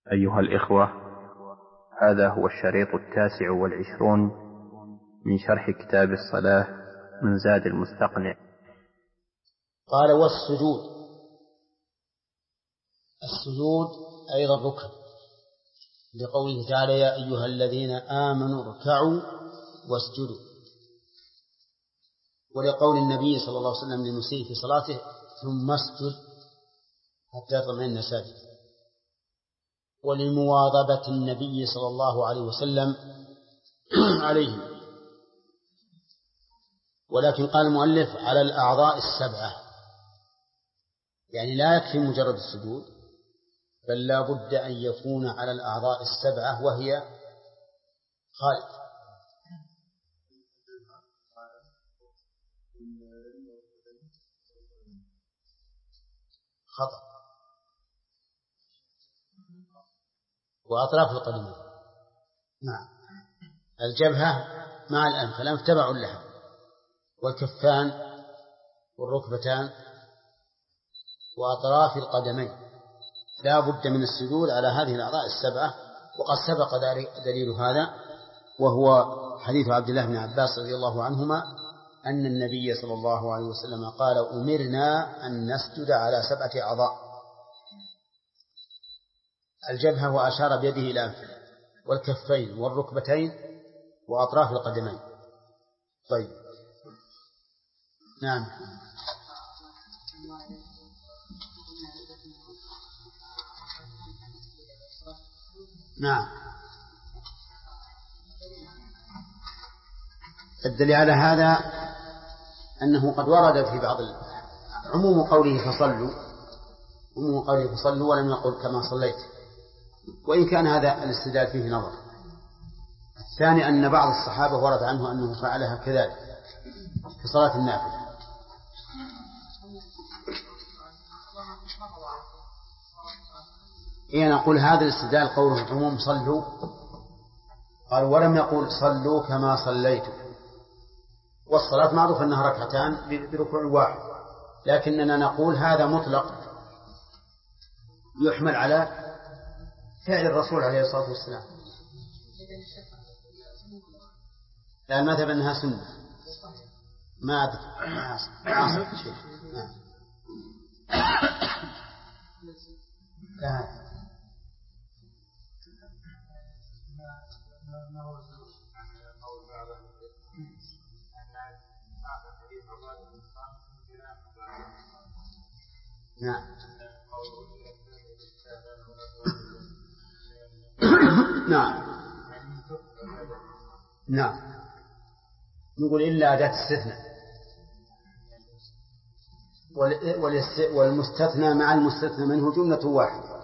أيها الإخوة، هذا هو الشريط 29 من شرح كتاب الصلاة من زاد المستقنع. قال: والسجود. السجود أيضا ركن، لقوله تعالى: يا أيها الذين آمنوا اركعوا واسجدوا، ولقول النبي صلى الله عليه وسلم للمسيء في صلاته: ثم اسجد حتى يطمئن ساجدا، ولمواظبة النبي صلى الله عليه وسلم عليه. ولكن قال المؤلف: على الأعضاء السبعة، يعني لا يكفي مجرد السجود، بل لا بد أن يكون على الأعضاء السبعة، وهي خالد. خطأ. وأطراف القدمين. نعم، الجبهة مع الأنف، الأنف تبع اللحم، والكفان والركبتان وأطراف القدمين. لا بد من السجود على هذه الأعضاء السبعة. وقد سبق دليل هذا، وهو حديث عبد الله بن عباس رضي الله عنهما أن النبي صلى الله عليه وسلم قال: أمرنا أن نسجد على 7 أعضاء: الجبهة، وأشار بيده إلى أنفه، والكفين والركبتين وأطراف القدمين. طيب، نعم. نعم، الدليل على هذا أنه قد ورد في بعض عموم قوله فصلوا ولم يقل كما صليت، وإن كان هذا الاستدلال فيه نظر. الثاني أن بعض الصحابة ورد عنه أنه فعلها كذلك في صلاة النافلة. نقول هذا الاستدلال قوله عموم صلوا، قال ولم يقول صلوا كما صليتم، والصلاة معروف أنها ركعتان بركوع واحد، لكننا نقول هذا مطلق يحمل على فعل الرسول عليه الصلاة والسلام. لا، المذهب أنها سنة، ما أصل شيء. لا. نعم. نعم. نعم، نقول إلا أداة استثناء، والمستثنى مع المستثنى منه جملة واحدة.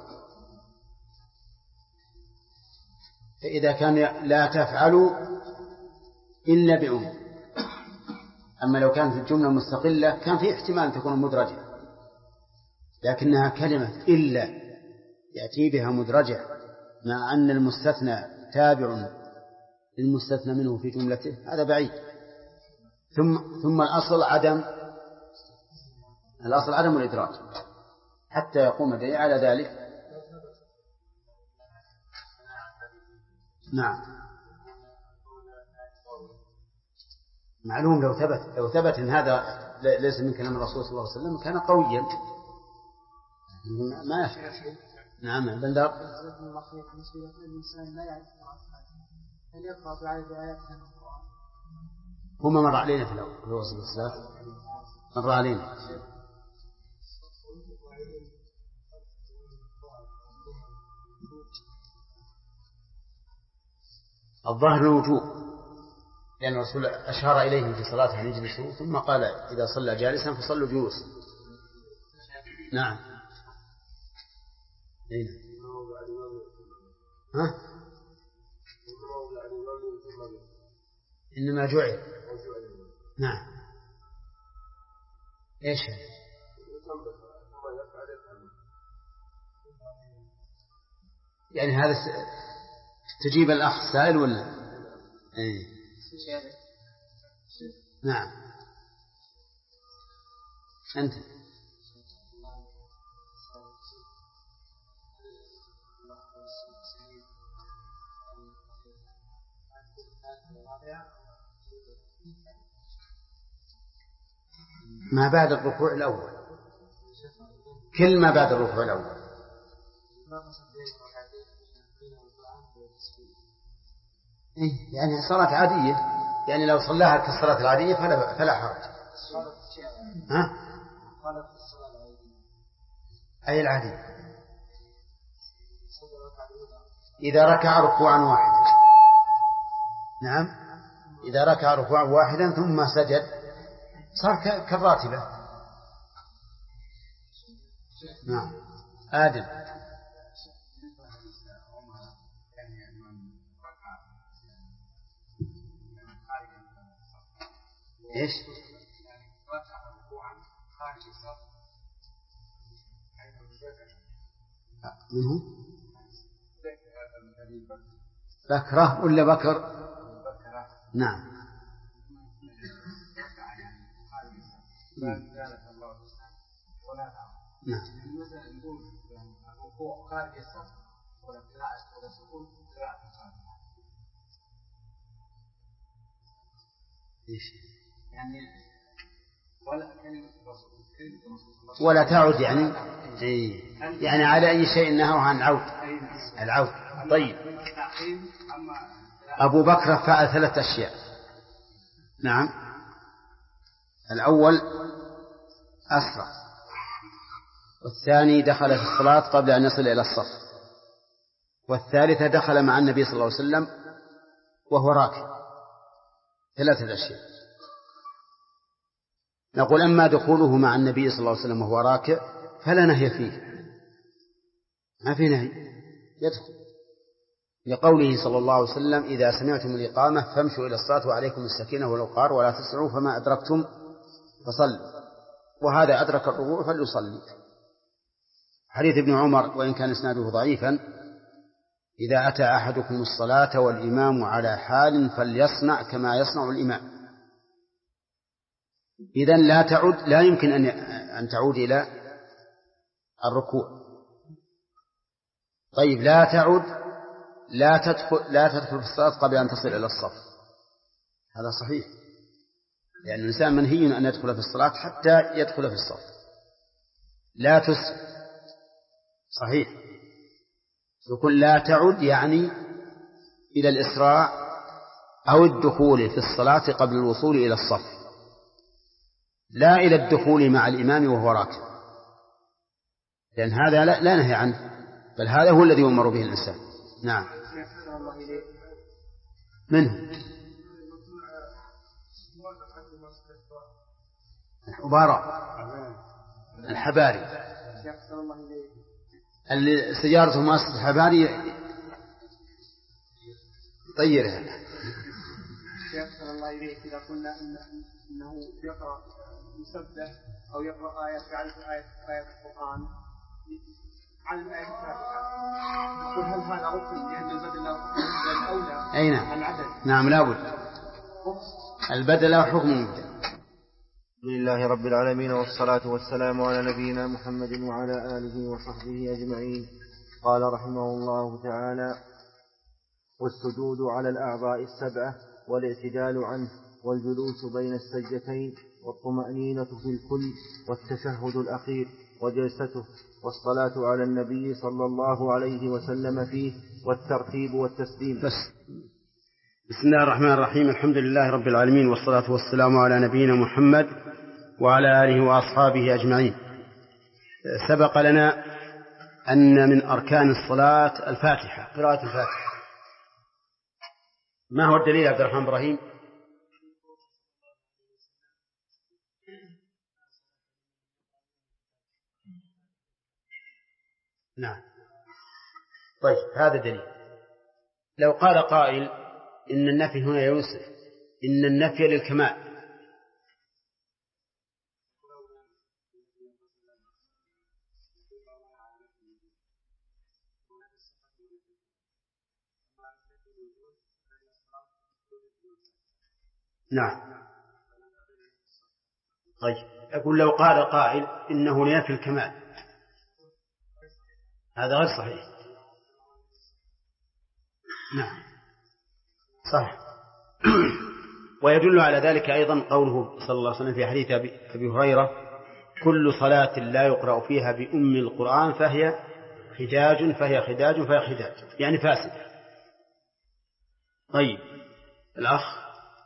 فإذا كان لا تفعلوا إلا بأم، أما لو كانت الجملة مستقلة كان في احتمال أن تكون مدرجة، لكنها كلمة إلا يأتي بها مدرجة مع أن المستثنى تابع للمستثنى منه في جملته، هذا بعيد. ثم الأصل عدم الإدراج حتى يقوم دليل على ذلك. نعم، معلوم لو ثبت أن هذا ليس من كلام الرسول صلى الله عليه وسلم كان قويا، ما يفعل. نعم، بندر. هما مر علينا في الوصف الصلاة، مر علينا. الظاهر الوجوب، لأن الرسول أشار إليهم في صلاة أن يجلسوا، ثم قال إذا صلى جالسا فصلوا جلوسا. نعم. ها؟ إنما جعل. نعم. إيش هذا؟ يعني هذا تجيب الأخ السائل ولا؟ إيه. نعم. أنت. ما بعد الركوع الأول، كل ما بعد الركوع الأول. يعني صلاة عادية، يعني لو صلاها كالصلاة العادية فلا حرج. ها؟ أي العادية؟ إذا ركع ركوعا واحدا. نعم، إذا ركع ركوعا واحدا ثم سجد صار كالراتبة. نعم. آدم. إيش؟ منه بكرة ولا بكر؟ نعم. نعم. ولا تعود يعني يعني على أي شيء نهوا عن العود. طيب، أبو بكر فعل 3 أشياء. نعم. الأول أسرع، والثاني دخل في الصلاة قبل أن يصل إلى الصف، والثالثة دخل مع النبي صلى الله عليه وسلم وهو راكع. 3 أشياء. نقول أما دخوله مع النبي صلى الله عليه وسلم وهو راكع فلا نهي فيه، ما في نهي، يدخل، لقوله صلى الله عليه وسلم: إذا سمعتم الإقامة فامشوا إلى الصلاة وعليكم السكينة والوقار ولا تسرعوا فما أدركتم فصلوا، وهذا أدرك الركوع فليصلي. حديث ابن عمر وإن كان إسناده ضعيفا: إذا أتى أحدكم الصلاة والإمام على حال فليصنع كما يصنع الإمام. إذن لا يمكن أن تعود إلى الركوع. طيب، لا تدخل في الصلاة قبل أن تصل إلى الصف، هذا صحيح، لأن الإنسان منهي أن يدخل في الصلاة حتى يدخل في الصف. لا تسرع، صحيح، يقول لا تعد يعني إلى الإسراع أو الدخول في الصلاة قبل الوصول إلى الصف، لا إلى الدخول مع الإمام وهو راكع، لأن هذا لا نهي عنه، بل هذا هو الذي يؤمر به الإنسان. نعم. منه الحبارة، الحباري، اللي سيارته مؤسسة الحباري طيرها. شيخ الله إليك، إذا قلنا إنه يقرأ مسبح أو يقرأ آية القرآن عن الآية الفاتحة، قل هل هذا ركن لأن البدل له حكم أولى؟ أين؟ العدد. نعم، لابد البدل له حكم مبدأ. لله رب العالمين، والصلاة والسلام على نبينا محمد وعلى آله وصحبه أجمعين. قال رحمه الله تعالى: والسجود على الأعضاء 7 والاعتدال عنه والجلوس بين السجدتين والطمأنينة في الكل والتشهد الأخير وجلسته والصلاة على النبي صلى الله عليه وسلم فيه والترتيب والتسليم. بسم الله الرحمن الرحيم. الحمد لله رب العالمين، والصلاة والسلام على نبينا محمد وعلى آله وأصحابه أجمعين. سبق لنا أن من أركان الصلاة الفاتحة، قراءة الفاتحة. ما هو الدليل يا عبد الرحمن إبراهيم؟ نعم. طيب، هذا دليل. لو قال قائل إن النفي هنا يوسف إن النفي للكمال، نعم. طيب، أقول لو قال قائل إنه لينفي الكمال، هذا غير صحيح. نعم، صح. ويدل على ذلك أيضا قوله صلى الله عليه وسلم في حديث أبي هريرة: كل صلاة لا يقرأ فيها بأم القرآن فهي خداج يعني فاسدة. طيب الأخ: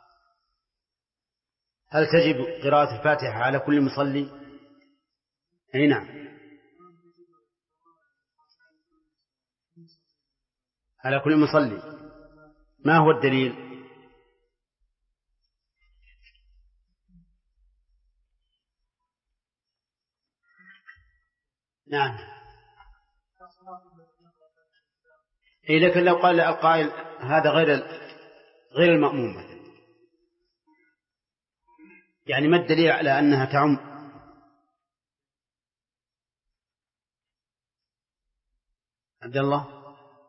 هل تجب قراءة الفاتحة على كل مصلي؟ أي نعم، على كل مصلي. ما هو الدليل؟ نعم، لكن لو قال القائل هذا غير المأموم مثلا، يعني ما الدليل على أنها تعم؟ عبد الله: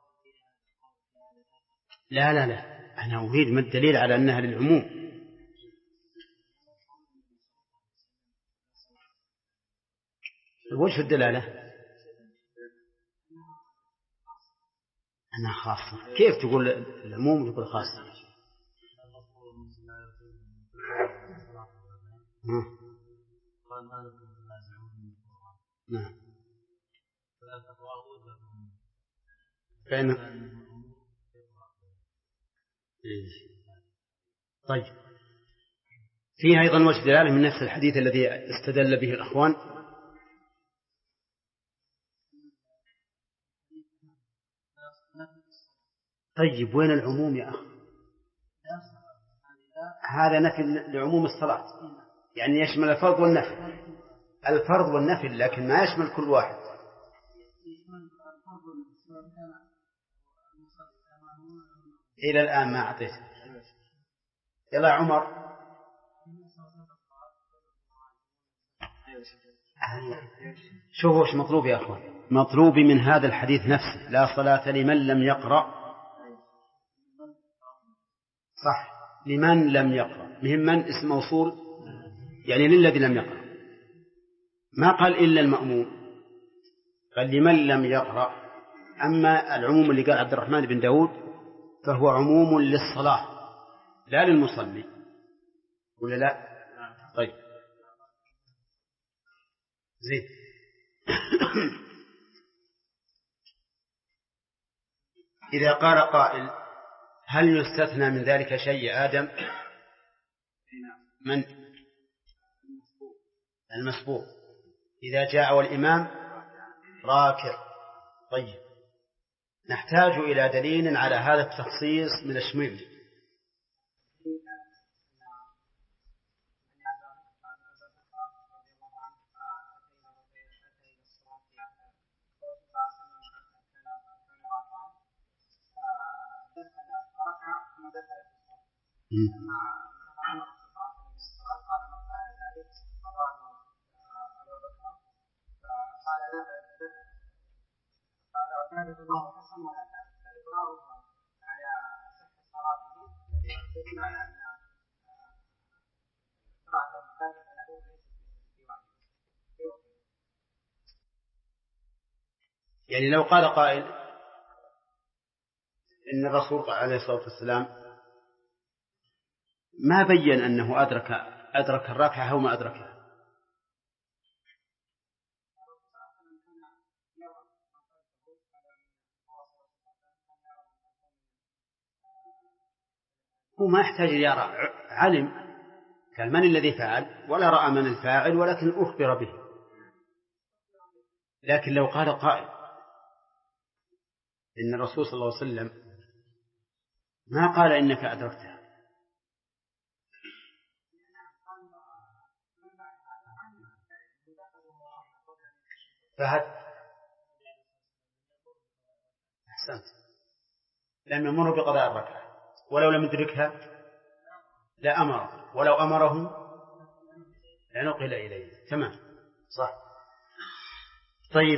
لا أنا أريد ما الدليل على أنها للعموم. وش الدلالة؟ أنا خاصة. كيف تقول العموم تقول خاصة؟ نعم. طيب، فيها أيضا وجه دلالة من نفس الحديث الذي استدل به الأخوان. طيب وين العموم يا أخ؟ هذا نفي لعموم الصلاة، يعني يشمل الفرض والنفل، لكن ما يشمل كل واحد. إلى الآن ما أعطيت. يلا عمر. شوفوا وش مطلوب يا أخوان. مطلوب من هذا الحديث نفسه: لا صلاة لمن لم يقرأ. صح، لمن لم يقرأ، من اسم موصول، يعني للذي لم يقرأ. ما قال إلا المأموم، قال لمن لم يقرأ. أما العموم اللي قال عبد الرحمن بن داود فهو عموم للصلاة لا للمصلي، ولا لا؟ طيب زين. إذا قال قائل: هل يستثنى من ذلك شيء يا آدم؟ من المسبوق إذا جاء والإمام راكع. طيب، نحتاج إلى دليل على هذا التخصيص من الشميل. يعني لو قال قائل إن الرسول عليه الصلاة والسلام ما بين أنه أدرك الركعة أو ما أدركها، هو ما يحتاج يرى، علم، قال من الذي فعل، ولا رأى من الفاعل، ولكن أخبر به. لكن لو قال قائل إن الرسول صلى الله عليه وسلم ما قال إنك أدركتها، فهد أحسنت، لم يمر بقضاء الركعة، ولو لم يدركها لا أمره، ولو أمرهم لنقل إليه. تمام، صح. طيب،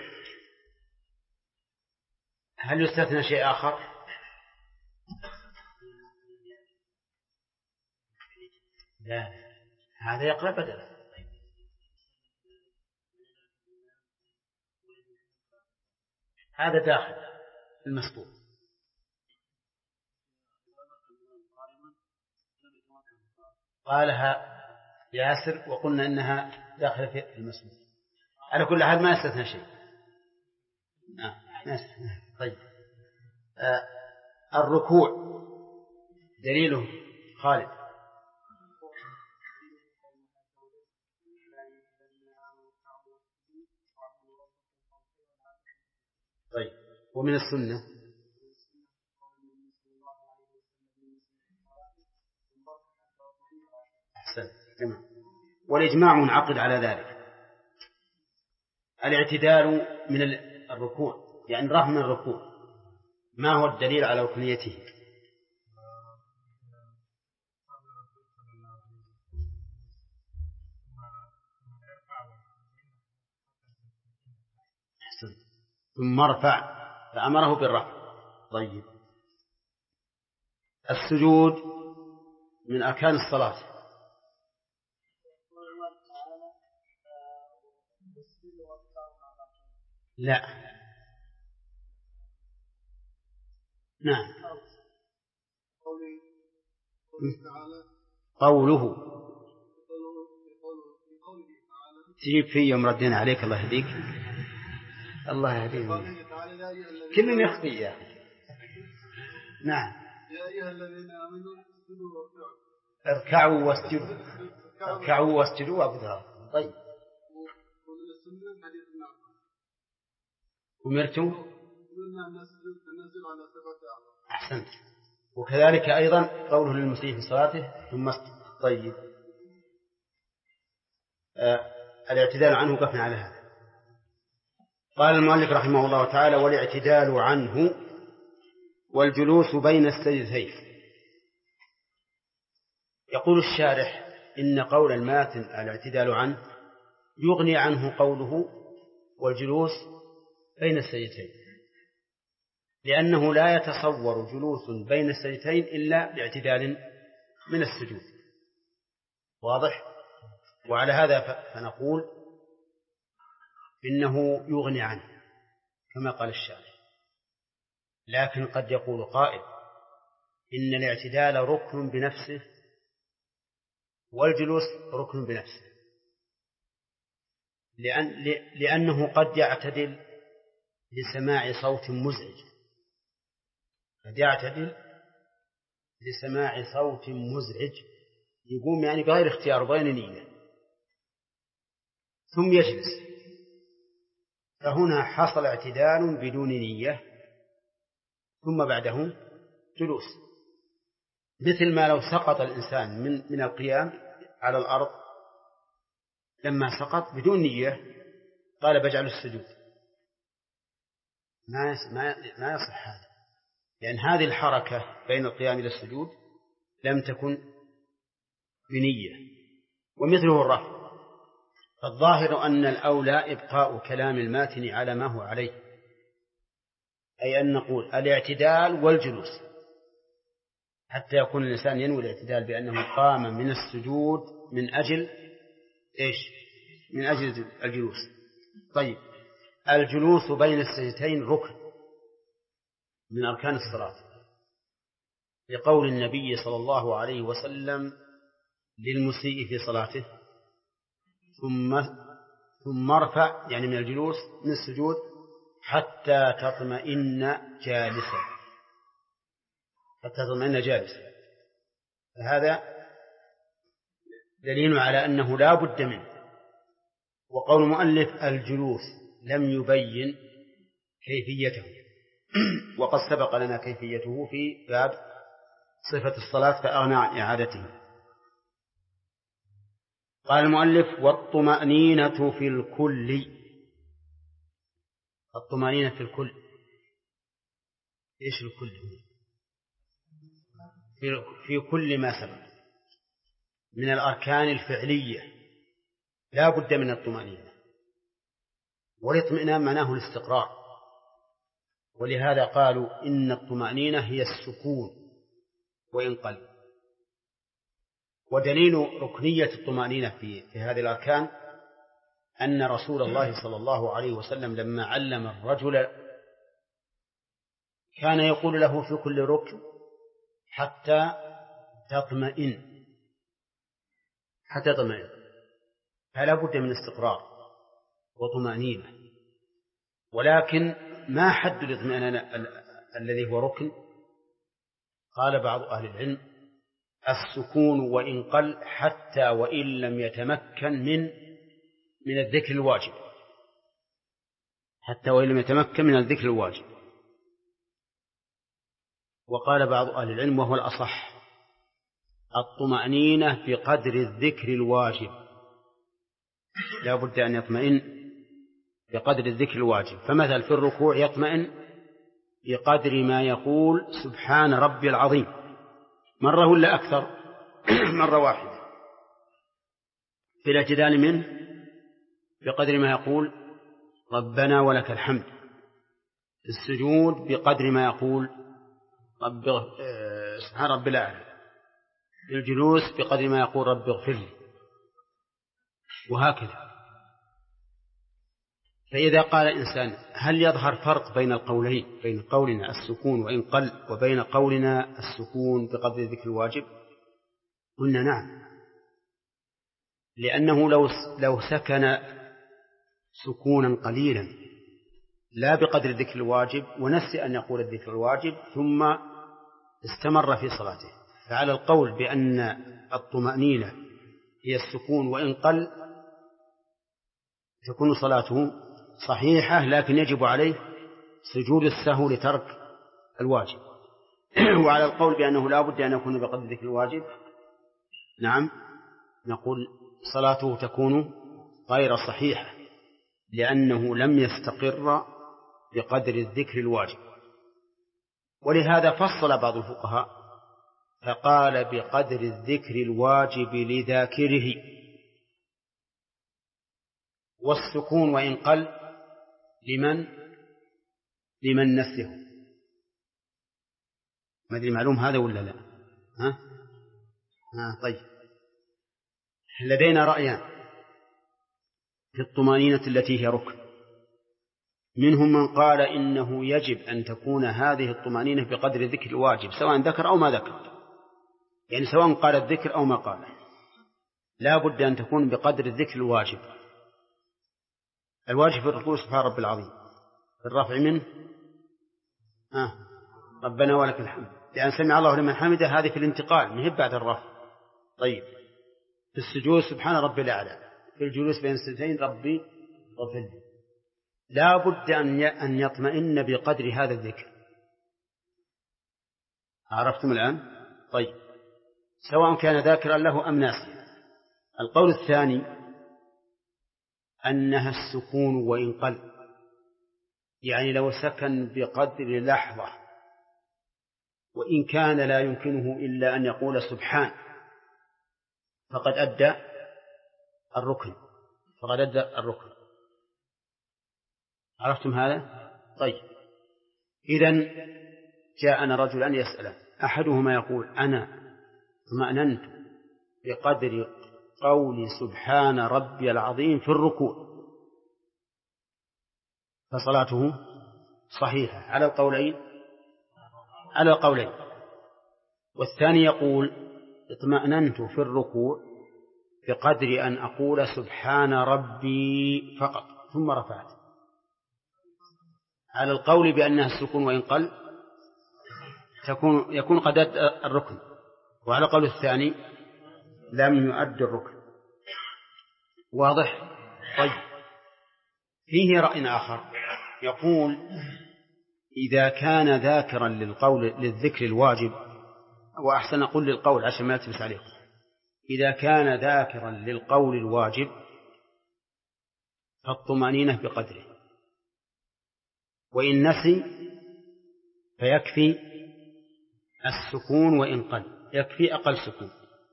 هل يستثنى شيء آخر؟ لا، هذا يقرأ بدلا. هذا داخل المسبوق. قالها ياسر وقلنا إنها داخلة في المسموع. على كل حال ما استثنى شيء. طيب الركوع دليله خالد. طيب ومن السنة أحسن تمام. والإجماع منعقد على ذلك. الاعتدال من الركوع يعني رفع من الركوع، ما هو الدليل على ركنيته؟ أحسن. ثم ارفع فأمره بالرفع. طيب السجود من أركان الصلاة. لا نعم قوله تجيب في يوم ردنا عليك الله يهديك الله يهديك كل يخفي يا أخي. نعم يا أيها الذين آمنوا اسجدوا واركعوا اركعوا واسجدوا اركعوا واسجدوا وابدعوا. طيب أمرتم أحسنت. وكذلك أيضا قوله للمسيء في صلاته ثم اسجد. طيب الاعتدال عنه وقفنا على هذا. قال المؤلف رحمه الله تعالى والاعتدال عنه والجلوس بين السجدتين. يقول الشارح إن قول الماتن الاعتدال عنه يغني عنه قوله والجلوس بين السجدتين، لأنه لا يتصور جلوس بين السجدتين إلا باعتدال من السجود. واضح؟ وعلى هذا فنقول إنه يغني عنه كما قال الشارح. لكن قد يقول قائل إن الاعتدال ركن بنفسه والجلوس ركن بنفسه، لأنه قد يعتدل لسماع صوت مزعج، قد يعتدل لسماع صوت مزعج يقوم يعني بغير اختيار بغير نية ثم يجلس، فهنا حصل اعتدال بدون نية ثم بعده جلوس، مثل ما لو سقط الإنسان من القيام على الأرض لما سقط بدون نية قال بجعل السجود، ما يصح هذا، لأن هذه الحركة بين القيام إلى السجود لم تكن بنية. ومثله الرفع، فالظاهر أن الأولى إبقاء كلام الماتن على ما هو عليه، أي أن نقول الاعتدال والجلوس، حتى يكون الإنسان ينوي الاعتدال بأنه قام من السجود من أجل إيش؟ من أجل الجلوس. طيب الجلوس بين السجدتين ركن من أركان الصلاة، لقول النبي صلى الله عليه وسلم للمسيء في صلاته ثم ارفع يعني من الجلوس من السجود حتى تطمئن جالسا، حتى تطمئن جالسا. فهذا دليل على أنه لا بد منه. وقول المؤلف الجلوس لم يبين كيفيته، وقد سبق لنا كيفيته في باب صفة الصلاة فأغنى عن إعادته. قال المؤلف والطمأنينة في الكل. الطمأنينة في الكل إيش الكل؟ في كل ما سبق من الأركان الفعلية لا بد من الطمأنينة، والاطمئنان معناه الاستقرار، ولهذا قالوا إن الطمأنينة هي السكون وإن قل. ودليل ركنية الطمأنينة في هذه الأركان أن رسول الله صلى الله عليه وسلم لما علم الرجل كان يقول له في كل ركن حتى تطمئن، حتى يطمئن، فلا بد من استقرار وطمأنينة. ولكن ما حد الاطمئنان الذي هو ركن؟ قال بعض أهل العلم: السكون وإن قل، حتى وإن لم يتمكن من الذكر الواجب، حتى وإن لم يتمكن من الذكر الواجب. وقال بعض أهل العلم وهو الأصح: الطمأنينة بقدر الذكر الواجب، لا بد أن يطمئن بقدر الذكر الواجب. فمثل في الركوع يطمئن بقدر ما يقول سبحان ربي العظيم مرة ولا أكثر؟ مرة واحدة. في الاعتدال منه بقدر ما يقول ربنا ولك الحمد. في السجود بقدر ما يقول سبحان ربي الأعلى. في الجلوس بقدر ما يقول رب اغفر لي، وهكذا. فإذا قال الإنسان: هل يظهر فرق بين القولين، بين قولنا السكون وإن قل وبين قولنا السكون بقدر ذكر الواجب؟ قلنا نعم، لأنه لو سكن سكونا قليلا لا بقدر الذكر الواجب ونسي أن يقول الذكر الواجب ثم استمر في صلاته، فعلى القول بأن الطمأنينة هي السكون وإن قل تكون صلاته صحيحة، لكن يجب عليه سجود السهو لترك الواجب. وعلى القول بأنه لا بد أن يكون بقدر ذكر الواجب، نعم، نقول صلاته تكون غير صحيحة، لأنه لم يستقر بقدر الذكر الواجب. ولهذا فصل بعض الفقهاء فقال: بقدر الذكر الواجب لذاكره. والسكون وإن قل لمن نسيه. ما أدري معلوم هذا ولا لا؟ طيب، لدينا رأيان في الطمأنينة التي هي ركن. منهم من قال إنه يجب أن تكون هذه الطمأنينة بقدر الذكر الواجب سواء ذكر أو ما ذكر، يعني سواء قال الذكر أو ما قال، لا بد أن تكون بقدر الذكر الواجب. الواجب في الركوع سبحان رب العظيم، في الرفع منه ربنا ولك الحمد، لأن سمع الله لمن حمده، هذه في الانتقال من بعد الرفع. طيب، في السجود سبحان ربي الأعلى، في الجلوس بين السجدتين ربي اغفر لي. لا بد أن يطمئن بقدر هذا الذكر. عرفتم الآن؟ طيب، سواء كان ذاكرا له أم ناسيا. القول الثاني أنها السكون وإن قل، يعني لو سكن بقدر لحظة وإن كان لا يمكنه إلا أن يقول سبحان فقد أدى الركن. عرفتم هذا؟ طيب، إذن جاءنا رجلان يسألان، أحدهما يقول: أنا اطمأننت بقدر قول سبحان ربي العظيم في الركوع، فصلاته صحيحة على القولين. والثاني يقول: اطمأننت في الركوع بقدر أن أقول سبحان ربي فقط ثم رفعت. على القول بأنها السكون وإن قل يكون قد أدى الركن، وعلى القول الثاني لم يؤد الركن. واضح؟ طيب، فيه رأي آخر يقول: إذا كان ذاكرا للذكر الواجب، وأحسن أقول للقول عشان ما يلتبس عليكم، إذا كان ذاكرا للقول الواجب فالطمأنينة بقدره، وإن نسي فيكفي السكون وإن قل، يكفي أقل سكون.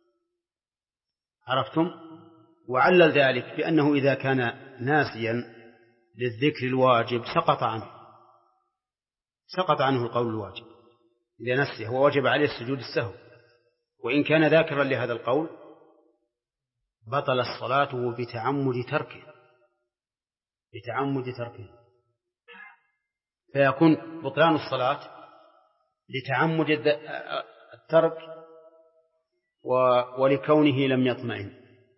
عرفتم؟ وعلل ذلك بأنه إذا كان ناسيا للذكر الواجب سقط عنه القول الواجب. إذا نسي هو وجب عليه السجود السهو، وإن كان ذاكرا لهذا القول بطل صلاته بتعمد تركه، فيكون بطلان الصلاة لتعمد الترك ولكونه لم يطمئن.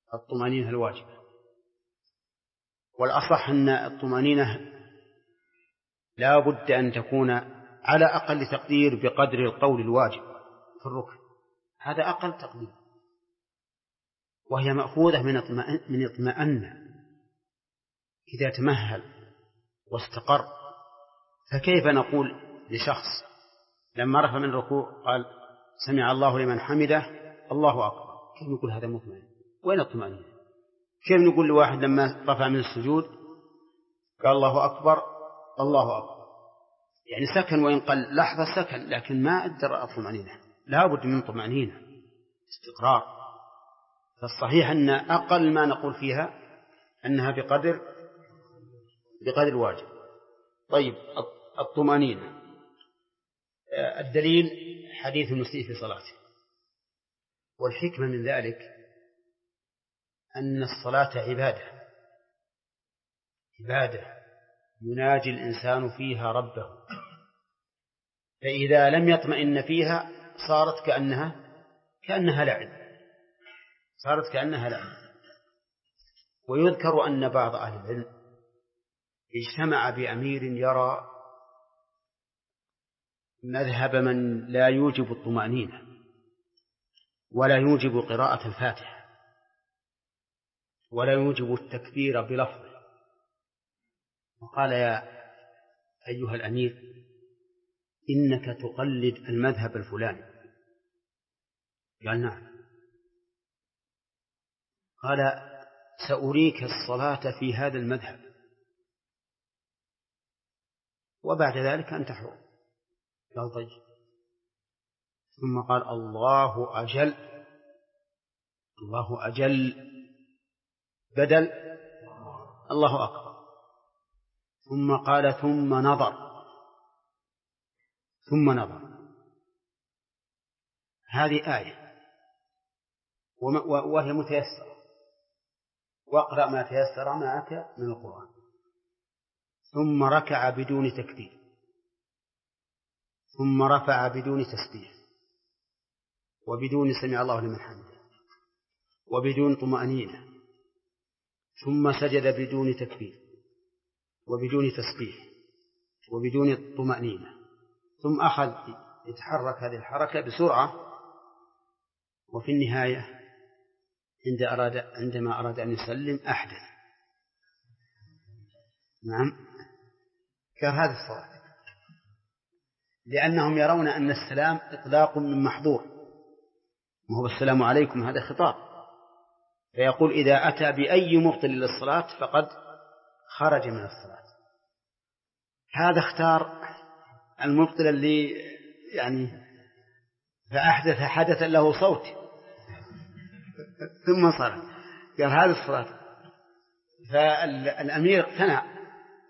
الطمأنينة الواجبة. والأصح أن الطمأنينة لا بد أن تكون على أقل تقدير بقدر القول الواجب في الركن، هذا أقل تقدير، وهي مأخوذة من اطمأن، إذا تمهل واستقر. فكيف نقول لشخص لما رفع من الركوع قال سمع الله لمن حمده الله أكبر، كيف نقول هذا مطمئن؟ وين الطمأنينة؟ كيف نقول لواحد لما رفع من السجود قال الله أكبر الله أكبر، يعني سكن وإن قل لحظة سكن، لكن ما أدر الطمأنينة، لا بد من طمأنينة استقرار. فالصحيح أن أقل ما نقول فيها أنها بقدر الواجب. طيب الطمأنينة الدليل حديث المسيء في صلاته، والحكمة من ذلك أن الصلاة عبادة يناجي الإنسان فيها ربه، فإذا لم يطمئن فيها صارت كأنها لعب. ويذكر أن بعض أهل العلم اجتمع بأمير يرى مذهب من لا يوجب الطمأنينة ولا يوجب قراءة الفاتحة ولا يوجب التكبير بلفظه، وقال يا أيها الأمير إنك تقلد المذهب الفلاني. قال نعم. قال سأريك الصلاة في هذا المذهب وبعد ذلك أنت حر. قال طيب. ثم قال الله أجل بدل الله أكبر. ثم قال ثم نظر. هذه آية وهي متيسرة، واقرأ ما تيسر معك من القرآن. ثم ركع بدون تكبير، ثم رفع بدون تسبيح، وبدون سمع الله لمن حمده، وبدون طمأنينة، ثم سجد بدون تكبير وبدون تسبيح وبدون طمأنينة، ثم أخذ يتحرك هذه الحركة بسرعة، وفي النهاية عندما أراد أن يسلم أحدث. نعم، كهذه الصلاة، لأنهم يرون أن السلام إطلاق من محظور، وهو السلام عليكم هذا خطاب، فيقول إذا أتى بأي مبطل للصلاة فقد خرج من الصلاة. هذا اختار المبطل اللي يعني فأحدث حدثا له صوت ثم صلى، قال هذه الصلاة. فالأمير اقتنع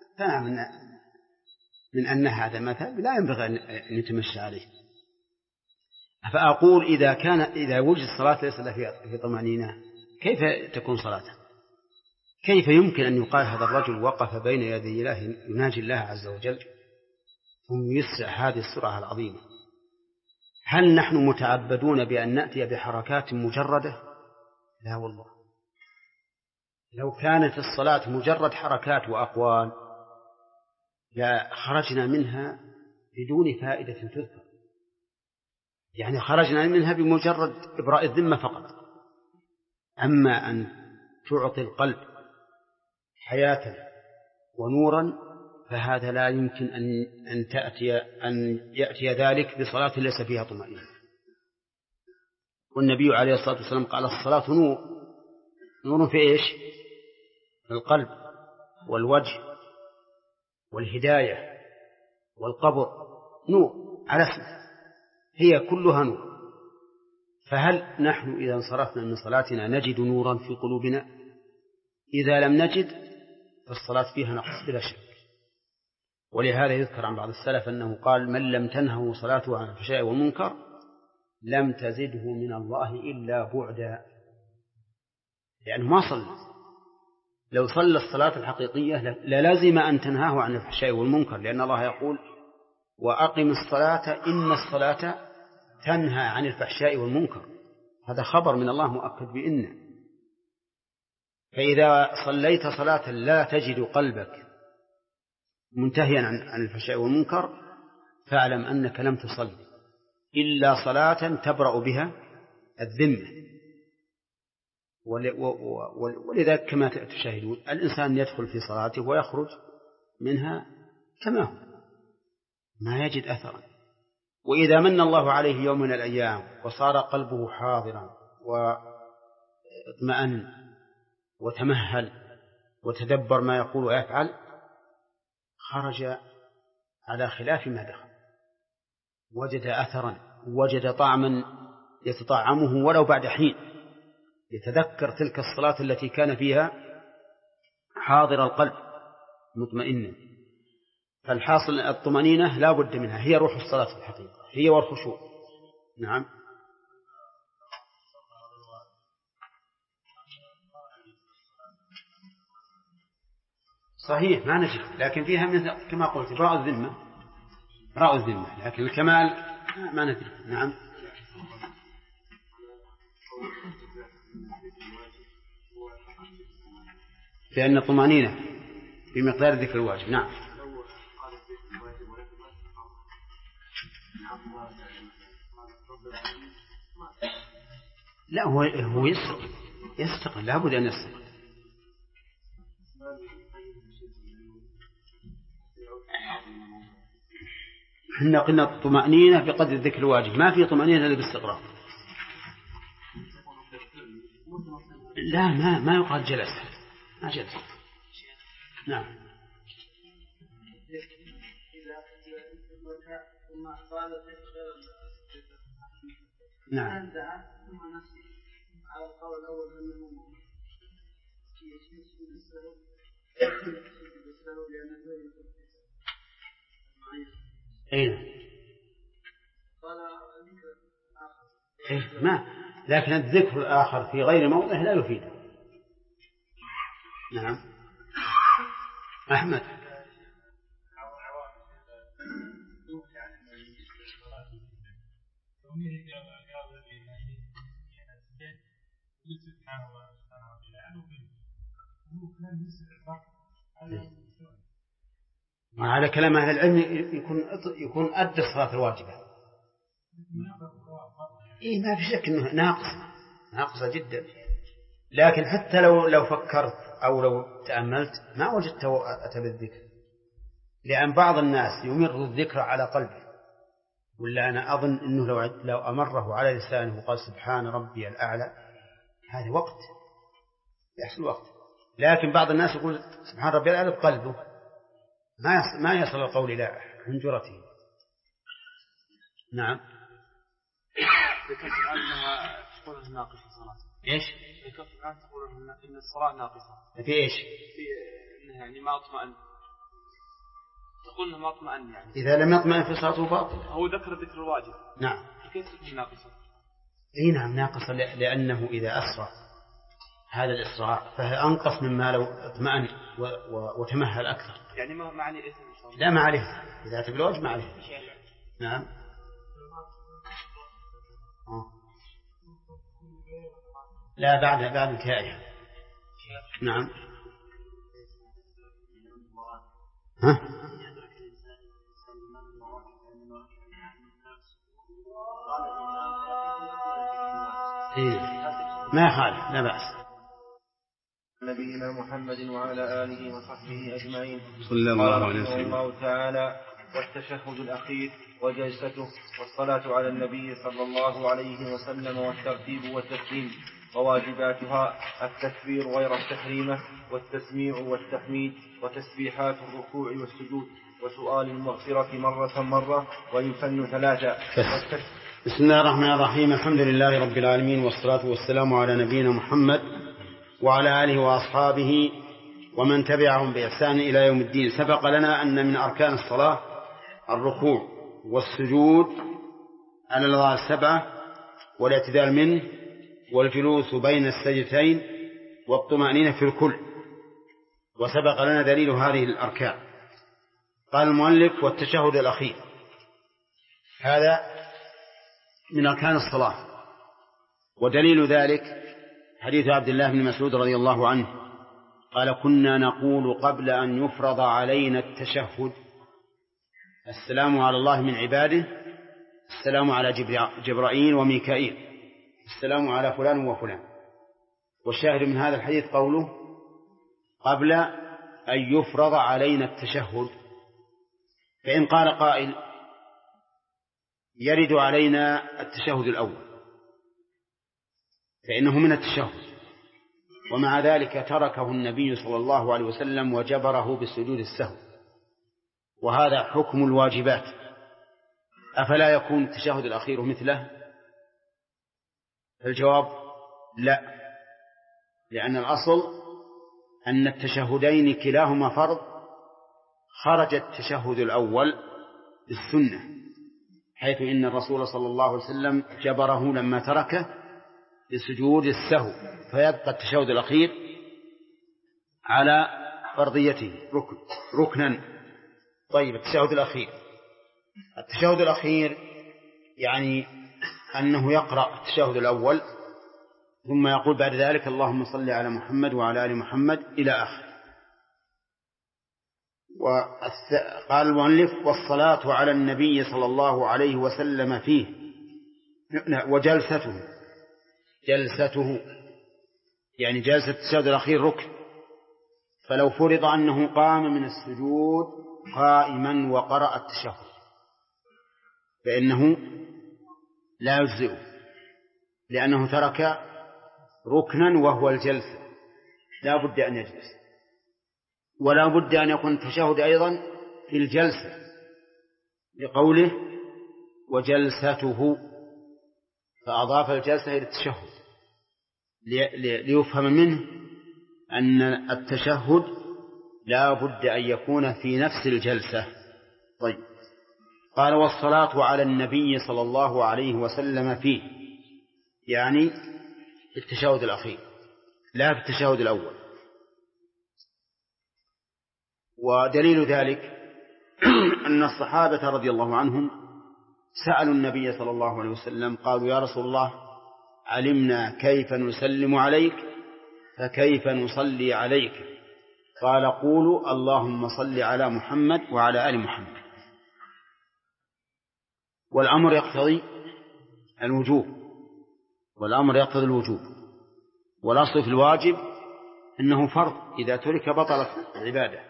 من أن هذا مذهب لا ينبغي أن يتمشى عليه. فأقول إذا وجد الصلاة ليس لها في طمأنينة كيف تكون صلاته؟ كيف يمكن أن يقال هذا الرجل وقف بين يدي الله يناجي الله عز وجل ثم يسرع هذه السرعة العظيمة؟ هل نحن متعبدون بأن نأتي بحركات مجردة؟ لا والله، لو كانت الصلاة مجرد حركات وأقوال لا خرجنا منها بدون فائدة تذكر، يعني خرجنا منها بمجرد إبراء الذمة فقط. أما أن تعطي القلب حياة ونورا فهذا لا يمكن أن يأتي ذلك بصلاة ليس فيها طمأنينة. والنبي عليه الصلاة والسلام قال الصلاة نور في إيش؟ في القلب والوجه والهداية والقبر، نور على اسمه، هي كلها نور. فهل نحن إذا انصرفنا من صلاتنا نجد نورا في قلوبنا؟ إذا لم نجد فالصلاة فيها نقص بلا شك. ولهذا يذكر عن بعض السلف أنه قال من لم تنهه صلاته عن الفحشاء والمنكر لم تزده من الله إلا بعدا، يعني ما صلى. لو صلى الصلاة الحقيقية للازم أن تنهاه عن الفحشاء والمنكر، لأن الله يقول وأقم الصلاة إن الصلاة تنهى عن الفحشاء والمنكر، هذا خبر من الله مؤكد بإنه. فإذا صليت صلاة لا تجد قلبك منتهيا عن الفحشاء والمنكر فاعلم أنك لم تصلي إلا صلاة تبرأ بها الذمة. ولذلك كما تشاهدون الإنسان يدخل في صلاته ويخرج منها كما هو ما يجد أثرا. وإذا من الله عليه يوم من الأيام وصار قلبه حاضرا واطمأن وتمهل وتدبر ما يقول ويفعل خرج على خلاف ما دخل، وجد أثرا، وجد طعما يتطعمه ولو بعد حين، يتذكر تلك الصلاة التي كان فيها حاضر القلب مطمئنا. فالحاصل الطمأنينة لا بد منها، هي روح الصلاة في الحقيقة، هي والخشوع. نعم. صحيح ما نجد، لكن فيها مثل كما قلت راء الذمة، لكن الكمال ما ندري. نعم. لأن الطمأنينة بمقدار ذكر الواجب. نعم. لا هو يستقل لابد أن يستقل. احنا قلنا الطمأنينة بقدر ذكر الواجب، ما في طمأنينة إلا باستقرار. لا ما يقال جلس، ما جلس. نعم. نعم. على القول الأول أنه ما لكن الذكر الآخر في غير موضع لا يفيد. نعم. أحمد. على كلام أهل العلم يكون أدى الصلاة الواجبة. ما في شك أنه ناقصة جدا، لكن حتى لو فكرت أو لو تأملت ما وجدت أتى بالذكر، لأن بعض الناس يمر الذكر على قلبه، ولا أنا أظن أنه لو أمره على لسانه وقال سبحان ربي الأعلى هذا وقت يحصل وقت، لكن بعض الناس يقول سبحان ربي الأعلى بقلبه ما يصل القول إلى حنجرته. نعم. ذكرت الآن أنها تقول أنها ناقصة صلاة. إيش؟ ذكرت الآن تقول إن الصلاة ناقصة. في إيش؟ في إنها يعني ما أطمئن. تقول إنه ما أطمئن يعني. إذا لم يطمئن في صلاته باطل. هو ذكر الواجب. نعم. كيف تكون ناقصة؟ نعم ناقصة، لأنه إذا أسرع هذا الإسراع فهي أنقص مما لو اطمأن وتمهل أكثر. يعني ما عليه إثم إن شاء الله. لا ما عليه، إذا أتى بالواجب ما عليه. نعم. لا بعد الكائن. نعم. ها؟ ما يخالف، لا بأس. نبينا محمد وعلى آله وصحبه أجمعين. صلى الله عليه وسلم. الله تعالى: والتشهد الأخير وجلسته والصلاة على النبي صلى الله عليه وسلم والترتيب والتسليم، وواجباتها التكبير غير التحريمة والتسميع والتحميد وتسبيحات الركوع والسجود وسؤال المغفرة مرة ويسن 3. بسم الله الرحمن الرحيم. الحمد لله رب العالمين، والصلاة والسلام على نبينا محمد وعلى آله وأصحابه ومن تبعهم بإحسان إلى يوم الدين. سبق لنا أن من أركان الصلاة الركوع والسجود على الأعضاء 7 والاعتدال منه والجلوس بين السجدتين والطمأنينة في الكل، وسبق لنا دليل هذه الأركان. قال المؤلف: والتشهد الأخير، هذا من أركان الصلاة، ودليل ذلك حديث عبد الله بن مسعود رضي الله عنه قال كنا نقول قبل أن يفرض علينا التشهد السلام على الله من عباده، السلام على جبرائيل وميكائيل، السلام على فلان وفلان. والشاهد من هذا الحديث قوله قبل أن يفرض علينا التشهد. فإن قال قائل يرد علينا التشهد الأول فإنه من التشهد، ومع ذلك تركه النبي صلى الله عليه وسلم وجبره بسجود السهو، وهذا حكم الواجبات، أفلا يكون التشهد الأخير مثله؟ الجواب لا، لأن الأصل أن التشهدين كلاهما فرض، خرج التشهد الأول بالسنة، حيث إن الرسول صلى الله عليه وسلم جبره لما تركه بسجود السهو، فيبقى التشهد الأخير على فرضيته ركنا. طيب التشهد الأخير يعني أنه يقرأ التشهد الأول ثم يقول بعد ذلك اللهم صل على محمد وعلى آل محمد إلى آخر. وقال المؤلف والصلاة على النبي صلى الله عليه وسلم فيه، وجلسته يعني جلسة التشهد الأخير ركن، فلو فرض أنه قام من السجود قائما وقرأ التشهد فإنه لا يجزئه، لأنه ترك ركنا وهو الجلسة، لا بد أن يجلس، ولا بد أن يكون التشهد أيضا في الجلسة، لقوله وجلسته، فأضاف الجلسة إلى التشهد ليفهم منه أن التشهد لا بد أن يكون في نفس الجلسة. طيب، قال والصلاة على النبي صلى الله عليه وسلم فيه، يعني في التشهد الأخير لا في التشهد الأول. ودليل ذلك أن الصحابة رضي الله عنهم سألوا النبي صلى الله عليه وسلم قالوا يا رسول الله علمنا كيف نسلم عليك فكيف نصلي عليك؟ قال قولوا اللهم صل على محمد وعلى آل محمد. والأمر يقتضي الوجوب، والأصل في الواجب أنه فرض، إذا ترك بطلت العبادة.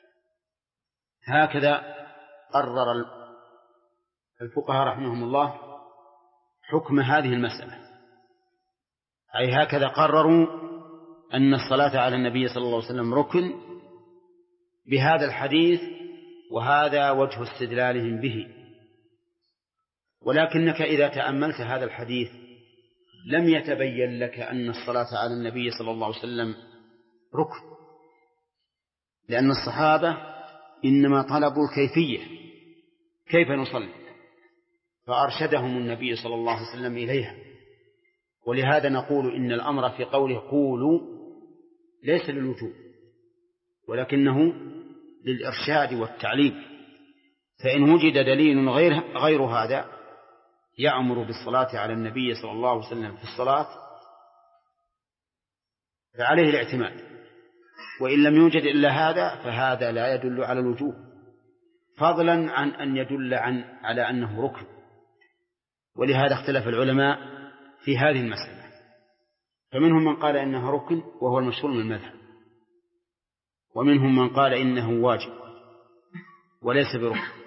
هكذا قرر الفقهاء رحمهم الله حكم هذه المسألة، أي هكذا قرروا أن الصلاة على النبي صلى الله عليه وسلم ركن بهذا الحديث، وهذا وجه استدلالهم به. ولكنك إذا تأملت هذا الحديث لم يتبين لك أن الصلاة على النبي صلى الله عليه وسلم ركن، لأن الصحابة إنما طلبوا الكيفية كيف نصلي، فأرشدهم النبي صلى الله عليه وسلم إليها. ولهذا نقول إن الأمر في قوله قولوا ليس للوجوب، ولكنه للإرشاد والتعليم، فإن وجد دليل غير هذا يأمر بالصلاة على النبي صلى الله عليه وسلم في الصلاة فعليه الاعتماد، وإن لم يوجد إلا هذا فهذا لا يدل على الوجوب، فضلا عن أن يدل على أنه ركن. ولهذا اختلف العلماء في هذه المسألة، فمنهم من قال إنها ركن وهو المشهور من المذهب، ومنهم من قال إنه واجب وليس بركن.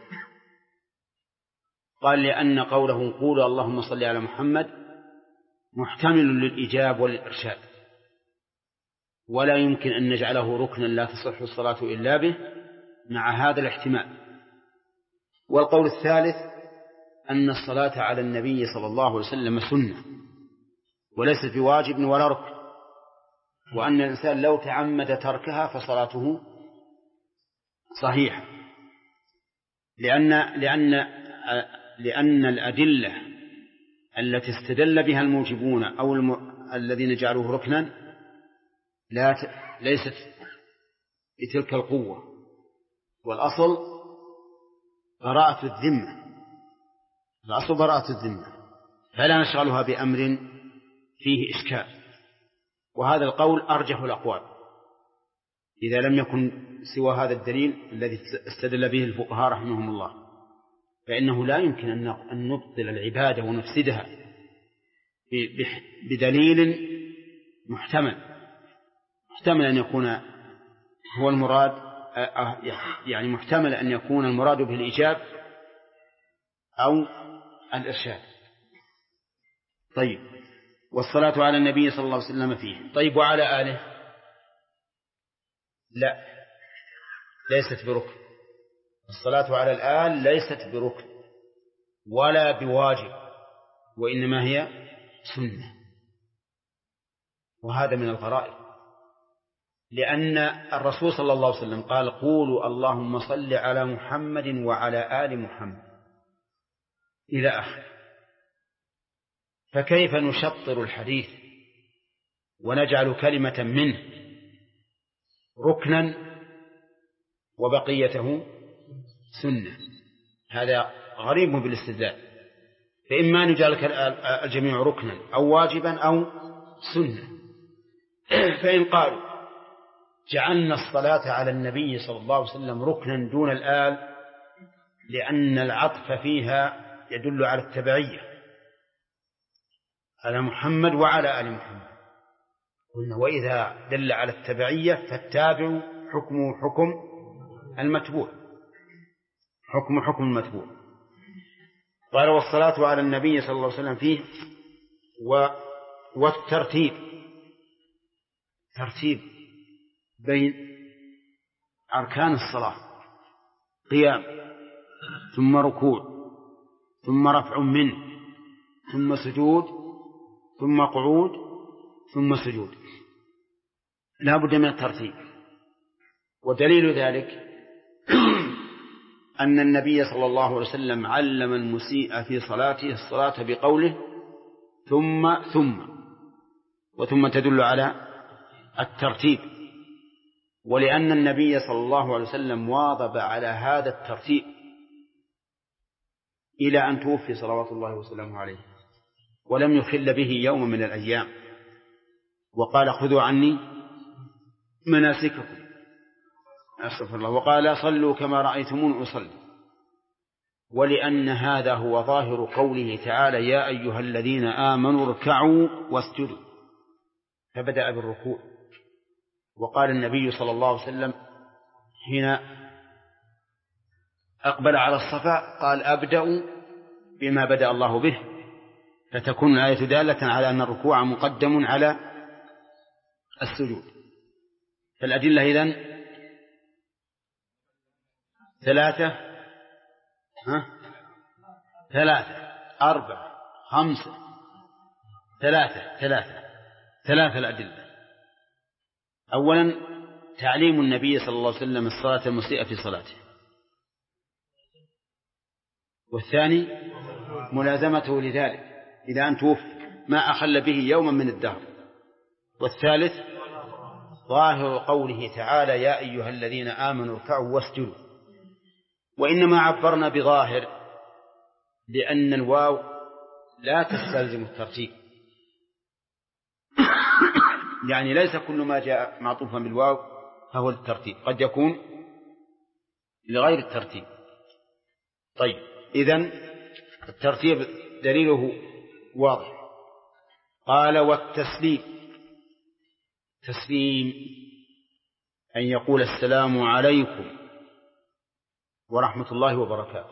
قال لأن قوله قولوا اللهم صل على محمد محتمل للإجاب وللإرشاد، ولا يمكن أن نجعله ركنا لا تصح الصلاة إلا به مع هذا الاحتمال. والقول الثالث أن الصلاة على النبي صلى الله عليه وسلم سنة وليست بواجب ولا ركن، وأن الإنسان لو تعمد تركها فصلاته صحيحة، لأن الأدلة التي استدل بها الموجبون أو الذين جعلوه ركنا ليست بتلك القوة، والأصل براءة الذمة، فلا نشغلها بأمر فيه إشكال. وهذا القول أرجح الأقوال إذا لم يكن سوى هذا الدليل الذي استدل به الفقهاء رحمهم الله، فإنه لا يمكن أن نبطل العبادة ونفسدها بدليل محتمل أن يكون هو المراد، يعني محتمل أن يكون المراد به الإيجاب أو الإرشاد. طيب، والصلاة على النبي صلى الله عليه وسلم فيه. طيب، وعلى آله؟ لا، ليست بركن. الصلاة على الآل ليست بركن ولا بواجب، وإنما هي سنة، وهذا من الغرائب، لأن الرسول صلى الله عليه وسلم قال: قولوا اللهم صل على محمد وعلى آل محمد إلى آخره. فكيف نشطر الحديث ونجعل كلمة منه ركنا وبقيته سنة؟ هذا غريب بالاستدلال. فإما نجعل الجميع ركنا أو واجبا أو سنة. فإن قالوا جعلنا الصلاة على النبي صلى الله عليه وسلم ركنا دون الآل لأن العطف فيها يدل على التبعية على محمد وعلى آل محمد، قلنا: وإذا دل على التبعية فالتابع حكمه حكم المتبوع، حكم المتبوع. قال: والصلاة على النبي صلى الله عليه وسلم فيه والترتيب، ترتيب بين أركان الصلاة: قيام، ثم ركوع، ثم رفع منه، ثم سجود، ثم قعود، ثم سجود. لا بد من الترتيب. ودليل ذلك أن النبي صلى الله عليه وسلم علم المسيء في صلاته الصلاة بقوله ثم تدل على الترتيب. ولأن النبي صلى الله عليه وسلم واظب على هذا الترتيب إلى أن توفي صلوات الله وسلامه عليه، ولم يخل به يوم من الأيام، وقال: خذوا عني مناسككم، أستغفر الله، وقال: صلوا كما رأيتمون أصلي. ولأن هذا هو ظاهر قوله تعالى: يا أيها الذين آمنوا اركعوا واسجدوا، فبدأ بالركوع. وقال النبي صلى الله عليه وسلم حين أقبل على الصفا قال: أبدأ بما بدأ الله به، فتكون الآية دالة على أن الركوع مقدم على السجود. فالأدلة إذن 3 4 5 3 الأدلة. أولا تعليم النبي صلى الله عليه وسلم الصلاة المسيئة في صلاته، والثاني ملازمته لذلك إلى أن توفي ما أخل به يوما من الدهر، والثالث ظاهر قوله تعالى: يا أيها الذين آمنوا اركعوا واسجدوا. وإنما عبرنا بظاهر لأن الواو لا تستلزم الترتيب، يعني ليس كل ما جاء معطوفا بالواو فهو الترتيب، قد يكون لغير الترتيب. طيب، إذن الترتيب دليله واضح. قال: والتسليم، تسليم أن يقول: السلام عليكم ورحمة الله وبركاته.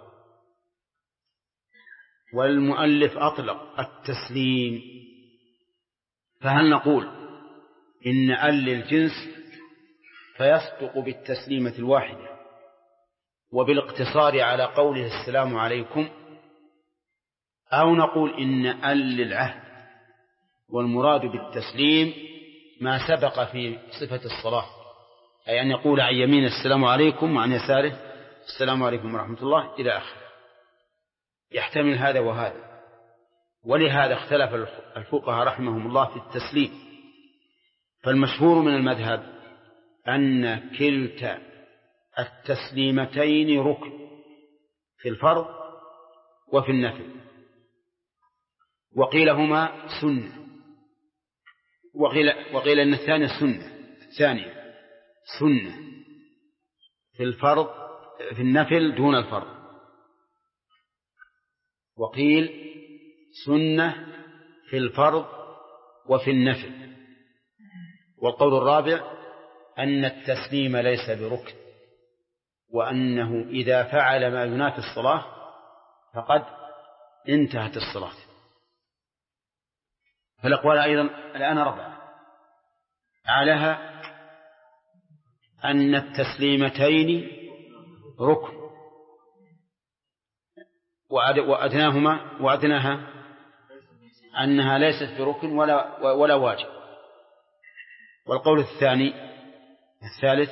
والمؤلف أطلق التسليم، فهل نقول إن للجنس فيصدق بالتسليمة الواحدة وبالاقتصار على قوله السلام عليكم، أو نقول إن للعهد والمراد بالتسليم ما سبق في صفة الصلاة، أي أن يقول عن يمين السلام عليكم وعن يساره السلام عليكم ورحمة الله إلى آخره، يحتمل هذا وهذا. ولهذا اختلف الفقهاء رحمهم الله في التسليم، فالمشهور من المذهب أن كلتا التسليمتين ركن في الفرض وفي النفل، وقيل هما سنة، وقيل أن الثانية سنة في الفرض في النفل دون الفرض، وقيل سنة في الفرض وفي النفل. والقول الرابع أن التسليم ليس بركن، وأنه إذا فعل ما ينافي الصلاة فقد انتهت الصلاة. فالأقوال أيضا الآن 4 أعلاها أن التسليمتين ركن، وأدناها أنها ليست بركن ولا واجب. والقول الثالث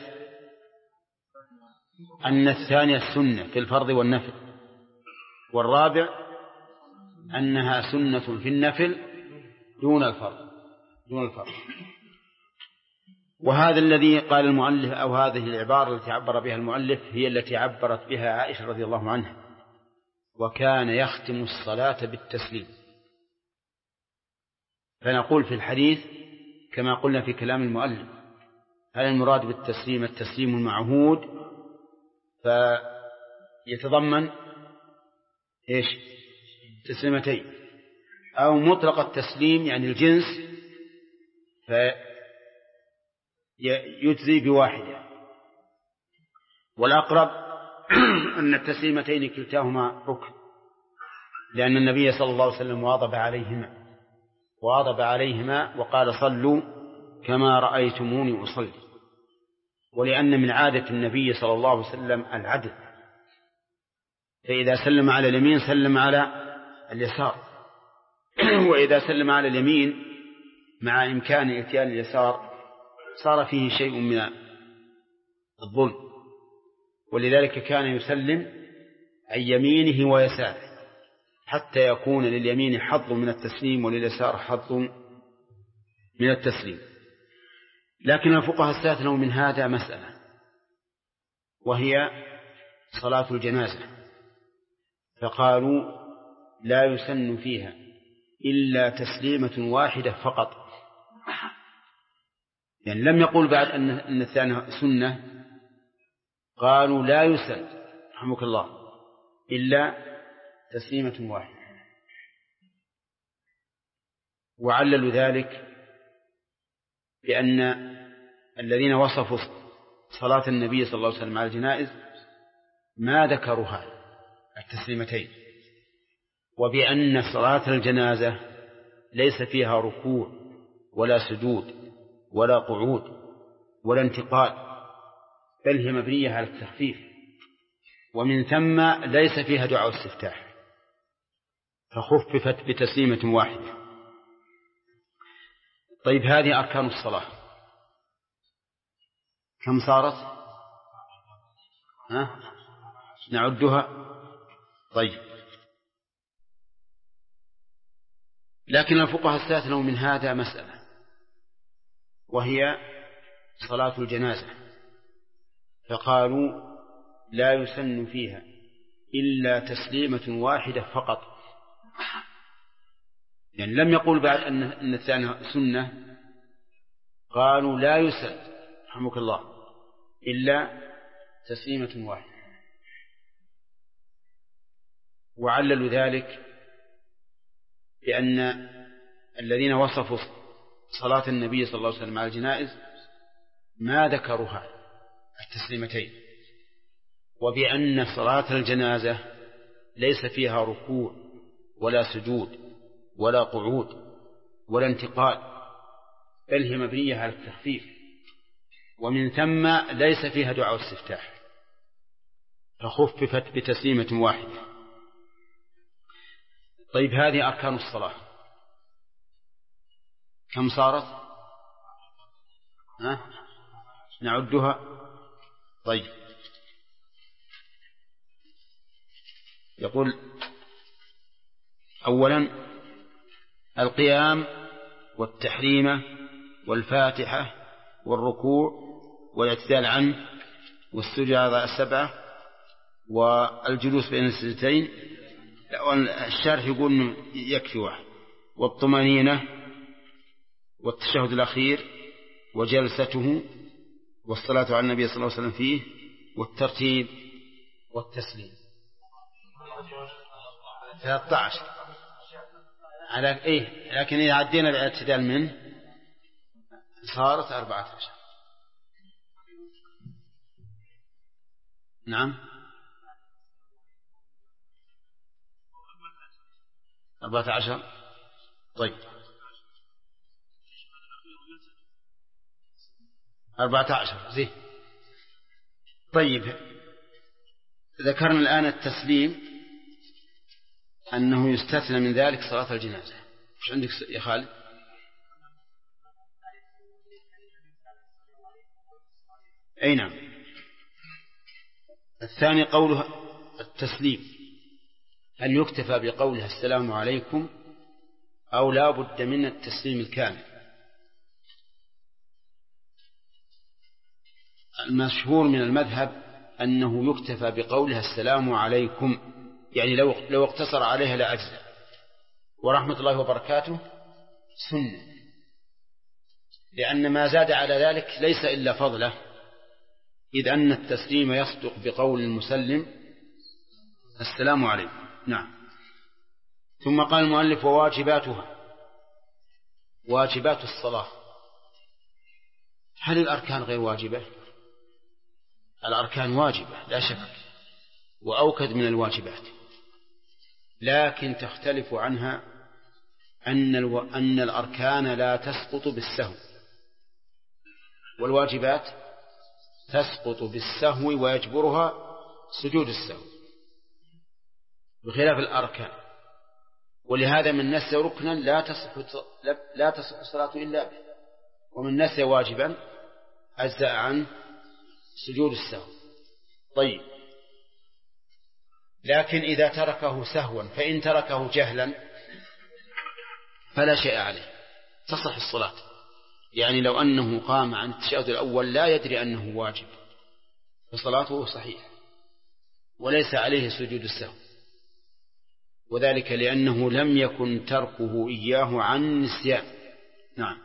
أن الثانية سنة في الفرض والنفل، والرابع أنها سنة في النفل دون الفرض. وهذا الذي قال المؤلف، أو هذه العبارة التي عبر بها المؤلف، هي التي عبرت بها عائشة رضي الله عنها: وكان يختم الصلاة بالتسليم. فنقول في الحديث كما قلنا في كلام المؤلف: هل المراد بالتسليم التسليم المعهود فيتضمن إيش؟ تسليمتين، أو مطلق التسليم يعني الجنس فيجزي بواحدة؟ والأقرب أن التسليمتين كلتاهما ركن، لأن النبي صلى الله عليه وسلم واظب عليهما وقال: صلوا كما رأيتموني أصلي. ولأن من عادة النبي صلى الله عليه وسلم العدل، فإذا سلم على اليمين سلم على اليسار، وإذا سلم على اليمين مع إمكان إتيان اليسار صار فيه شيء من الظلم، ولذلك كان يسلم عن يمينه ويساره حتى يكون لليمين حظ من التسليم ولليسار حظ من التسليم. لكن الفقهاء استثنوا من هذا مسألة، وهي صلاة الجنازة، فقالوا لا يسن فيها إلا تسليمة واحدة فقط. يعني لم يقول بعد أن الثانية سنة، قالوا لا يسن رحمك الله إلا تسليمة واحدة. وعللوا ذلك بأن الذين وصفوا صلاة النبي صلى الله عليه وسلم على الجنائز ما ذكروها التسليمتين، وبأن صلاة الجنازة ليس فيها ركوع ولا سجود ولا قعود ولا انتقال، بل هي مبنية على التخفيف، ومن ثم ليس فيها دعاء استفتاح، فخففت بتسليمة واحدة. طيب، هذه أركان الصلاة كم صارت؟ نعدها. طيب، لكن الفقهاء استثنوا من هذا مسألة، وهي صلاة الجنازة، فقالوا لا يسن فيها إلا تسليمة واحدة فقط. يعني لم يقول بعد أن الثانية سنة، قالوا لا يسن رحمك الله إلا تسليمة واحدة. وعللوا ذلك بأن الذين وصفوا صلاة النبي صلى الله عليه وسلم على الجنائز ما ذكروها التسليمتين، وبأن صلاة الجنازة ليس فيها ركوع ولا سجود ولا قعود ولا انتقال، بل هي مبنية على التخفيف، ومن ثم ليس فيها دعاء استفتاح، فخففت بتسليمة واحدة. طيب، هذه أركان الصلاة كم صارت؟ نعدها. طيب، يقول: أولا القيام والتحريمة والفاتحة والركوع والاعتدال عنه والسجود 7 والجلوس بين السجدتين. الشارح يقول إنه يكفي واحد، والطمأنينة والتشهد الأخير وجلسته والصلاة على النبي صلى الله عليه وسلم فيه والترتيب والتسليم. 13 على إيه، لكن إذا عدينا الاعتدال منه صارت 14. نعم 14. طيب 14 زين. طيب ذكرنا الآن التسليم أنه يستثنى من ذلك صلاة الجنازة. وش عندك يا خالد؟ أي نعم. الثاني قوله التسليم، هل يكتفى بقولها السلام عليكم أو لا بد من التسليم الكامل؟ المشهور من المذهب أنه يكتفى بقولها السلام عليكم، يعني لو اقتصر عليها لأجزاء. ورحمة الله وبركاته سنة، لأن ما زاد على ذلك ليس إلا فضله، إذ أن التسليم يصدق بقول المسلم السلام عليكم. نعم. ثم قال المؤلف وواجباتها، واجبات الصلاة. هل الأركان غير واجبة؟ الأركان واجبة لا شك، وأوكد من الواجبات، لكن تختلف عنها أن الأركان لا تسقط بالسهو، والواجبات تسقط بالسهو ويجبرها سجود السهو بخلاف الأركان. ولهذا من نسي ركنا لا تصح الصلاة إلا به، ومن نسي واجبا أجزأ عن سجود السهو. طيب، لكن إذا تركه سهوا، فإن تركه جهلا فلا شيء عليه، تصح الصلاة. يعني لو أنه قام عن التشهد الأول لا يدري أنه واجب فصلاته صحيحة وليس عليه سجود السهو، وذلك لأنه لم يكن تركه إياه عن نسيان. نعم.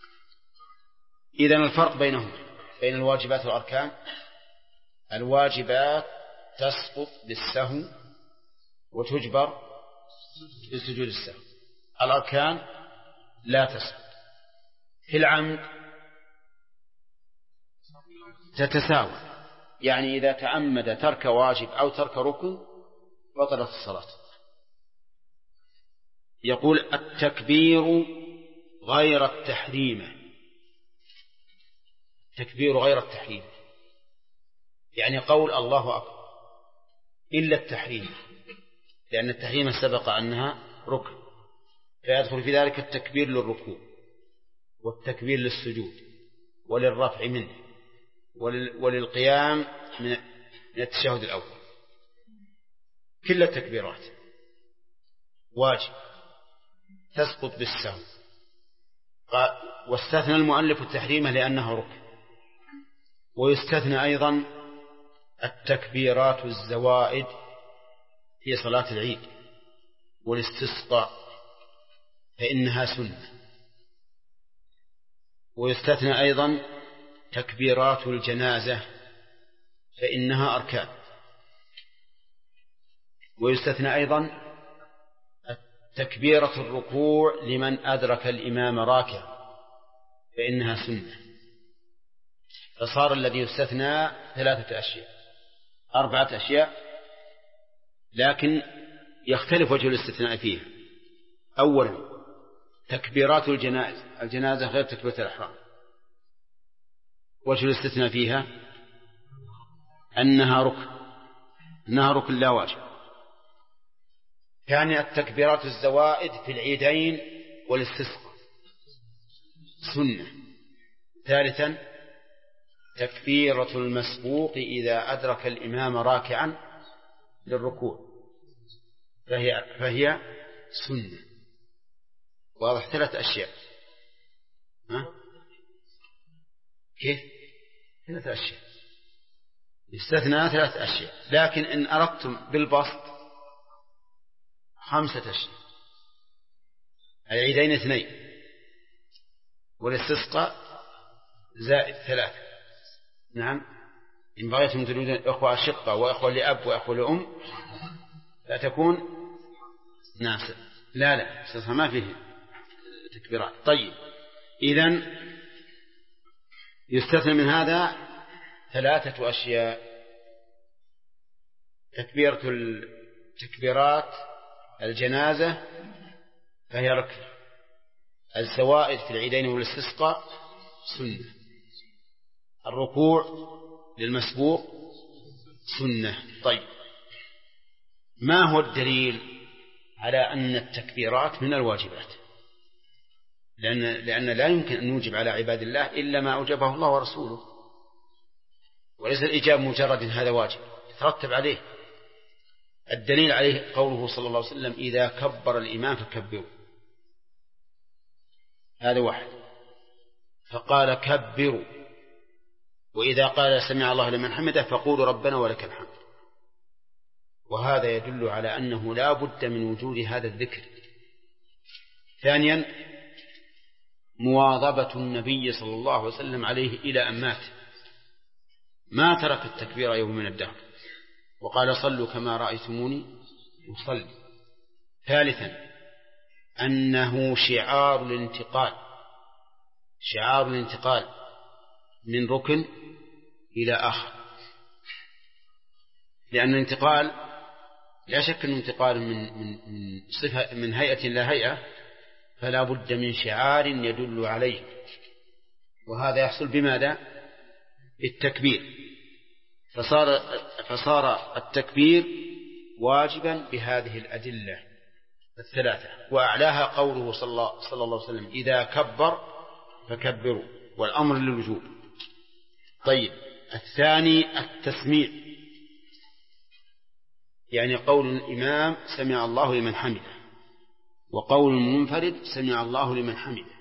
إذن الفرق بينهم بين الواجبات والأركان: الواجبات تسقط بالسهو وتجبر بسجود السهو، الأركان لا تسقط. في العمد تتساوى، يعني إذا تعمد ترك واجب أو ترك ركن بطلت الصلاة. يقول التكبير غير التحريم. التكبير غير التحريم يعني قول الله أكبر إلا التحريم، لأن التحريم سبق أنها ركن، فيدخل في ذلك التكبير للركوع والتكبير للسجود وللرفع منه وللقيام من التشهد الأول. كل التكبيرات واجب تسقط بالسهو، واستثنى المؤلف التحريم لأنه ركن. ويستثنى أيضا التكبيرات الزوائد في صلاة العيد والاستسقاء فإنها سنة. ويستثنى أيضا تكبيرات الجنازة فإنها أركان. ويستثنى أيضا تكبيرة الركوع لمن أدرك الإمام راكع فإنها سنة. فصار الذي يستثنى 3 أشياء 4 أشياء، لكن يختلف وجه الاستثناء فيها. أولا تكبيرات الجنازة غير تكبيرة الإحرام، وجه الاستثناء فيها أنها ركن لا واجب. يعني التكبيرات الزوائد في العيدين والاستسقاء سنة. ثالثا تكبيرة المسبوق إذا أدرك الإمام راكعا للركوع فهي سنة. واضح؟ 3 أشياء. كيف 3 أشياء؟ يستثنى 3 أشياء، لكن إن أردتم بالبسط 5 أشياء. العيدين 2، والاستسقاء زائد 3. نعم، إن بغيتم تريدون أخوة أشقة وأخوة لأب وأخوة لأم لا تكون ناس. لا استسقاء ما فيه تكبيرات. طيب، إذن يستثنى من هذا 3 أشياء: تكبيرات الجنازة فهي ركن، الزوائد في العيدين والاستسقاء سنة، الركوع للمسبوق سنة. طيب، ما هو الدليل على أن التكبيرات من الواجبات؟ لأن لا يمكن أن نوجب على عباد الله إلا ما أوجبه الله ورسوله، وليس الإجابة مجرد هذا واجب يترتب عليه. الدليل عليه قوله صلى الله عليه وسلم: إذا كبر الإمام فكبروا. هذا واحد، فقال كبروا. وإذا قال سمع الله لمن حمده فقولوا ربنا ولك الحمد. وهذا يدل على أنه لا بد من وجود هذا الذكر. ثانيا، مواظبة النبي صلى الله عليه وسلم عليه إلى أن مات، ما ترك التكبير يوم من الدهر، وقال صلوا كما رأيتموني أصلي. ثالثا، أنه شعار الانتقال من ركن إلى آخر، لأن الانتقال لا شك أنه انتقال من صفة من هيئة إلى هيئة، فلا بد من شعار يدل عليه، وهذا يحصل بماذا؟ بالتكبير. فصار التكبير واجبا بهذه الأدلة 3، وأعلاها قوله صلى الله عليه وسلم: إذا كبر فكبروا، والأمر للوجوب. طيب، الثاني التسميع، يعني قول الإمام سمع الله لمن حمده، وقول المنفرد سمع الله لمن حمده.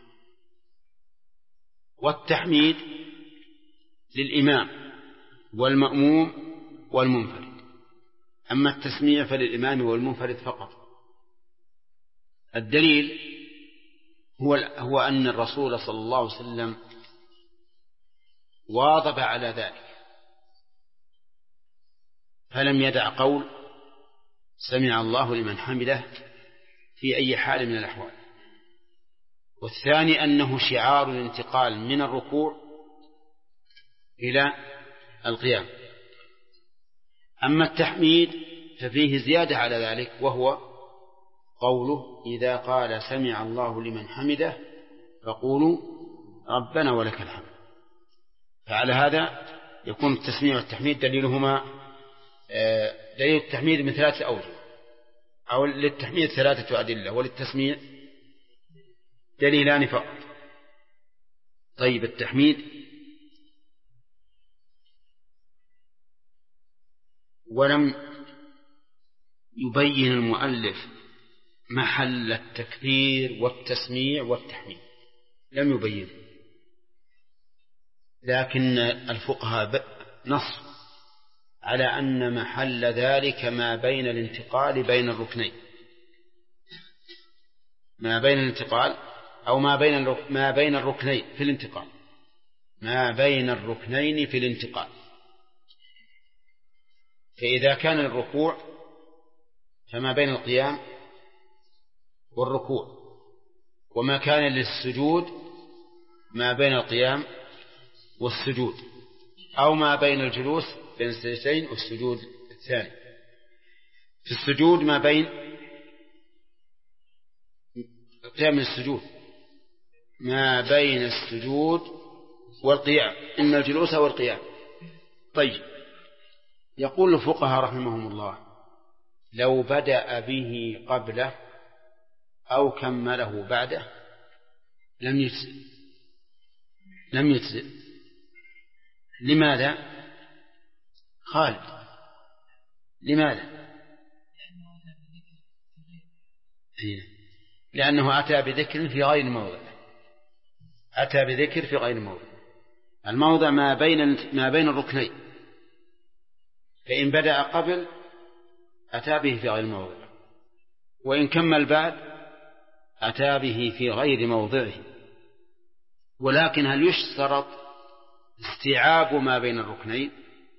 والتحميد للإمام والمأموم والمنفرد، أما التسميع فللإمام والمنفرد فقط. الدليل هو أن الرسول صلى الله عليه وسلم واظب على ذلك، فلم يدع قول سمع الله لمن حمده في أي حال من الأحوال. والثاني أنه شعار الانتقال من الركوع إلى القيام. أما التحميد ففيه زيادة على ذلك، وهو قوله: إذا قال سمع الله لمن حمده فقولوا ربنا ولك الحمد. فعلى هذا يكون التسميع والتحميد دليل التحميد من 3 أوجه، أو للتحميد 3 أدلة، وللتسميع دليلان فقط. طيب، التحميد: ولم يبين المؤلف محل التكبير والتسميع والتحميد، لم يبين، لكن الفقهاء نص على أن محل ذلك ما بين الانتقال بين الركنين، ما بين الانتقال أو ما بين الركنين في الانتقال، ما بين الركنين في الانتقال. فإذا كان الركوع فما بين القيام والركوع، وما كان للسجود ما بين القيام والسجود، أو ما بين الجلوس بين السجدتين والسجود الثاني. في السجود ما بين القيام من السجود ما بين السجود والقيام، إما الجلوس أو القيام. طيب، يقول الفقهاء رحمهم الله: لو بدأ به قبله أو كمله بعده لم يجزئ. لماذا؟ خالد، لماذا؟ لأنه أتى بذكر في غير موضع، أتى بذكر في غير موضع. الموضع ما بين الركنين، فإن بدأ قبل أتى به في غير موضع، وإن كمل بعد أتى به في غير موضعه. ولكن هل يشترط استيعاب ما بين الركنين؟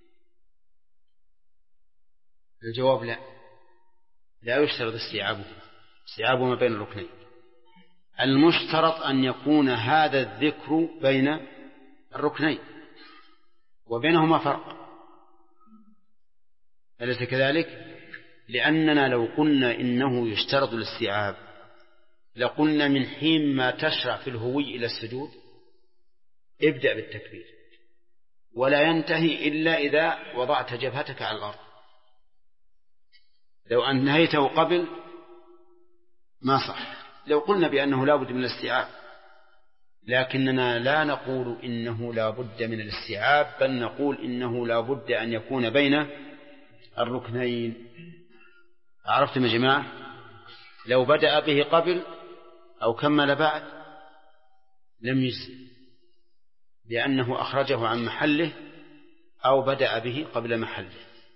الجواب لا، لا يشترط استيعاب ما بين الركنين. المشترط أن يكون هذا الذكر بين الركنين وبينهما فرق، أليس كذلك؟ لأننا لو قلنا إنه يشترط الاستيعاب لقلنا من حين ما تشرع في الهوي إلى السجود ابدأ بالتكبير، ولا ينتهي إلا إذا وضعت جبهتك على الأرض. لو أنهيته قبل ما صح. لو قلنا بأنه لا بد من الاستيعاب، لكننا لا نقول إنه لا بد من الاستيعاب، بل نقول إنه لا بد أن يكون بين الركنين. عرفتم يا جماعة؟ لو بدأ به قبل أو كمل بعد لم يجزي، لأنه أخرجه عن محله أو بدأ به قبل محله.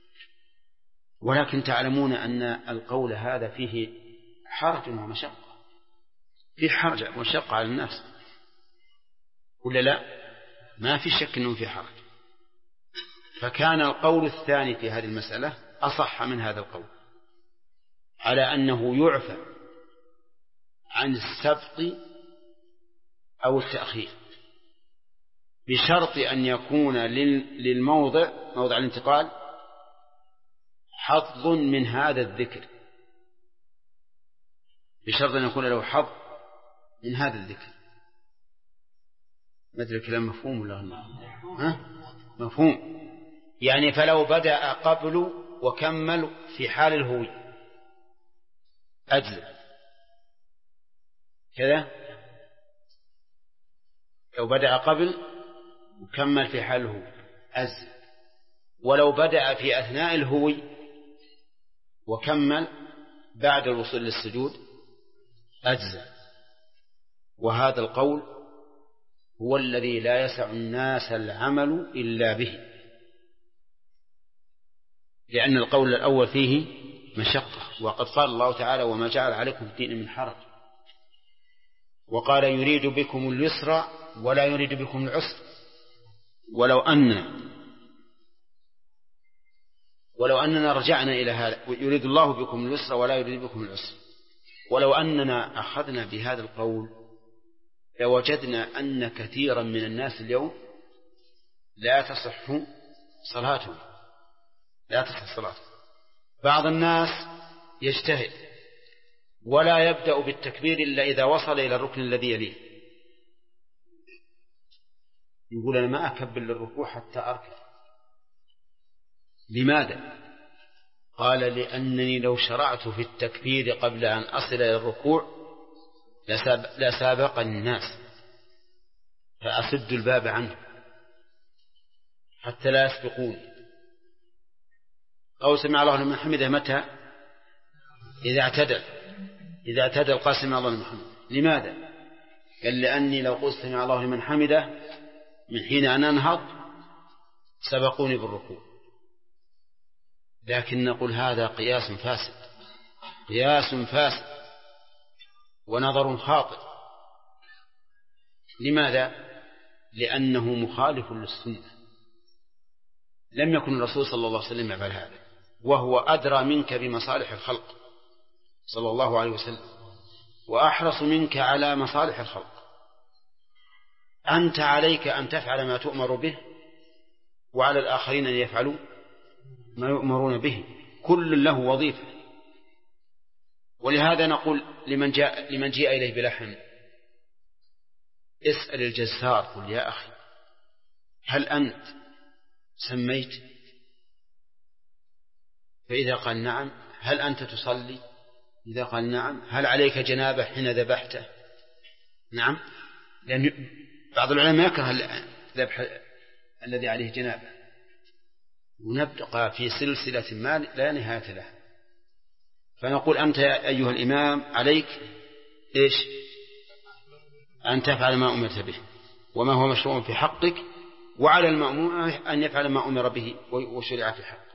ولكن تعلمون أن القول هذا فيه حرج ومشقة، فيه حرج ومشقة على الناس، ولا لا؟ ما في شك أنه في حرج. فكان القول الثاني في هذه المسألة أصح من هذا القول، على أنه يعفى عن السبق أو التأخير بشرط أن يكون للموضع موضع الانتقال حظ من هذا الذكر، بشرط أن يكون له حظ من هذا الذكر. ما أدري الكلام مفهوم ولا ها؟ مفهوم. يعني فلو بدأ قبل وكمل في حال الهوي أجزء كذا، لو بدأ قبل وكمل في حال الهوي أجزء، ولو بدأ في أثناء الهوي وكمل بعد الوصول للسجود أجزاء. وهذا القول هو الذي لا يسع الناس العمل إلا به، لأن القول الأول فيه مشقة. وقد قال الله تعالى: وما جعل عليكم الدين من حرج، وقال: يريد بكم اليسر ولا يريد بكم العسر. ولو أننا رجعنا إلى هذا، يريد الله بكم اليسر ولا يريد بكم العسر، ولو أننا أخذنا بهذا القول لوجدنا أن كثيرا من الناس اليوم لا تصح صلاتهم. بعض الناس يجتهد ولا يبدأ بالتكبير إلا إذا وصل إلى الركن الذي يليه، يقول: أنا ما أكبر للركوع حتى أركع. لماذا؟ قال: لأنني لو شرعت في التكبير قبل أن أصل إلى الركوع لسابقني الناس فأسد الباب عنه حتى لا يسبقوني. أو سمع الله لمن حمده متى؟ إذا اعتدل قال: سمع الله لمن حمده. لماذا؟ قال: لأني لو قلت سمع الله لمن حمده من حين أن أنهض سبقوني بالركوع. لكن نقول هذا قياس فاسد ونظر خاطئ. لماذا؟ لأنه مخالف للسنة. لم يكن الرسول صلى الله عليه وسلم يفعل هذا، وهو أدرى منك بمصالح الخلق صلى الله عليه وسلم، وأحرص منك على مصالح الخلق. أنت عليك أن تفعل ما تؤمر به، وعلى الآخرين أن يفعلوا ما يؤمرون به، كل له وظيفة. ولهذا نقول لمن جاء إليه بلحم: اسأل الجزار، قل: يا أخي هل أنت سميت؟ فإذا قال نعم: هل أنت تصلي؟ إذا قال نعم: هل عليك جنابة حين ذبحته؟ نعم، لأن بعض العلماء يكره الذبح الذي عليه جنابة. ونبقى في سلسلة ما لا نهاية لها. فنقول: أنت يا أيها الإمام عليك إيش؟ أن تفعل ما أمرت به وما هو مشروع في حقك، وعلى المأموم أن يفعل ما أمر به وشرع في حقه.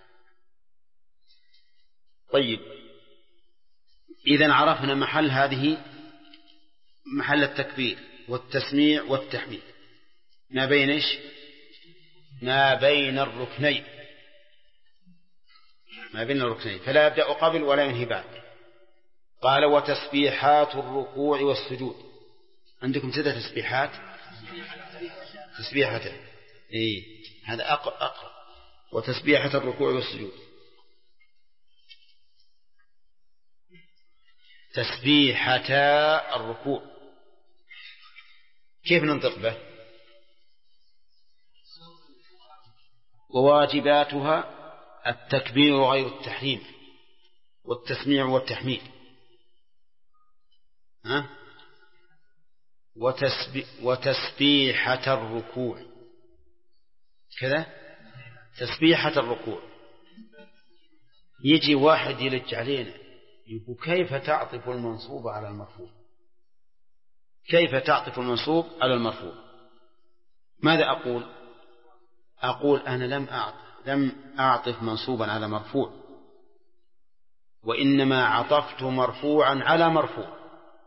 طيب، إذن عرفنا محل التكبير والتسميع والتحميد ما بين إيش؟ ما بين الركنين، ما بين الركنين، فلا يبدأ قبل ولا ينهي بعد. قال وتسبيحات الركوع والسجود. عندكم 6 تسبيحات، تسبيحة هذا أقرأ. وتسبيحة الركوع والسجود. تسبيحتا الركوع كيف ننطق به؟ وواجباتها التكبير غير التحريم والتسميع والتحميد. وتسبيحة الركوع كذا. تسبيحة الركوع يجي واحد يلج علينا يقول كيف تعطف المنصوب على المرفوع؟ كيف تعطف المنصوب على المرفوع؟ ماذا أقول أنا لم أعطف منصوبا على مرفوع، وإنما عطفت مرفوعا على مرفوع،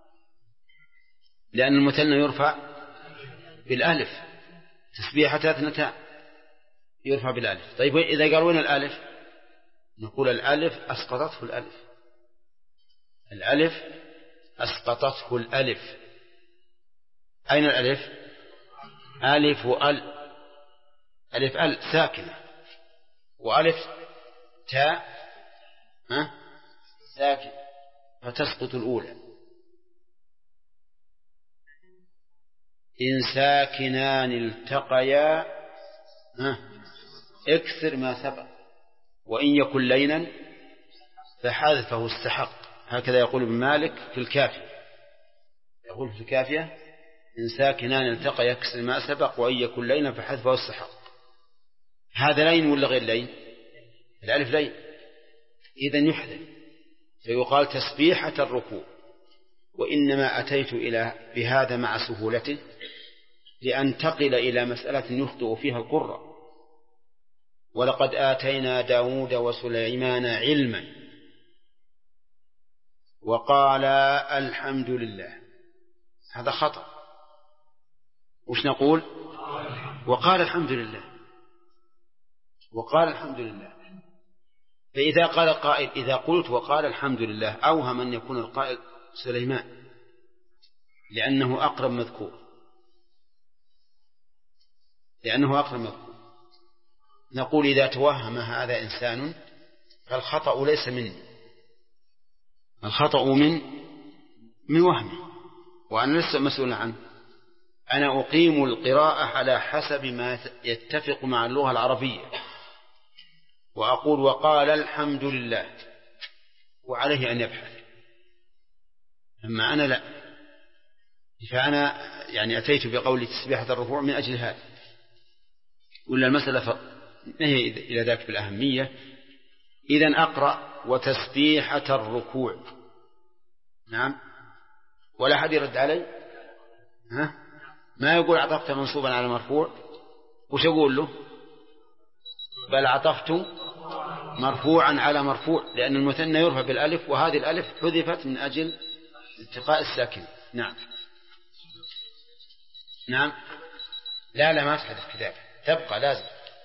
لأن المثنى يرفع بالألف. تسبيحة 2 يرفع بالألف. طيب إذا قالوا لنا الألف نقول الألف أسقطته الألف، الألف أسقطته الألف. أين الألف؟ ألف وأل، ألف أل ساكنة، وألف تاء ساكن، فتسقط الأولى. إن ساكنان التقيا اكثر ما سبق، وإن يكن لينا فحذفه استحق. هكذا يقول ابن مالك في الكافية، يقول في الكافية إن ساكنان التقى يكسر ما سبق، وإن يكن لينا فحذفه استحق. هذا لين ولا غير لين؟ الألف لين، إذن يحذف، فيقال تسبيحة الركوع. وإنما أتيت بهذا مع سهولته لأنتقل إلى مسألة يخطئ فيها القراء. ولقد آتينا داود وسليمان علما وقال الحمد لله، هذا خطأ. وش نقول؟ وقال الحمد لله، وقال الحمد لله. فإذا قال قائل إذا قلت وقال الحمد لله أوهم أن يكون القائل سليمان، لأنه أقرب مذكور، لأنه أقرب مذكور. نقول إذا توهم هذا إنسان فالخطأ ليس مني، الخطأ من وهمه، وأنا لست مسؤول عنه. أنا أقيم القراءة على حسب ما يتفق مع اللغة العربية، وأقول وقال الحمد لله، وعليه أن يبحث. أما أنا لا، فأنا يعني أتيت بقول تسبيحة الركوع من أجل هذا. ولا المسألة هي إلى ذاك بالأهمية. إذن أقرأ وتسبيحة الركوع. نعم، ولا أحد يرد علي؟ ما يقول عطفت منصوبا على مرفوع، وش أقول له؟ بل عطفت مرفوعا على مرفوع، لأن المثنى يرفع بالألف، وهذه الألف حذفت من أجل التقاء الساكن. نعم نعم. لا ما تحدث كتاب، تبقى لازم.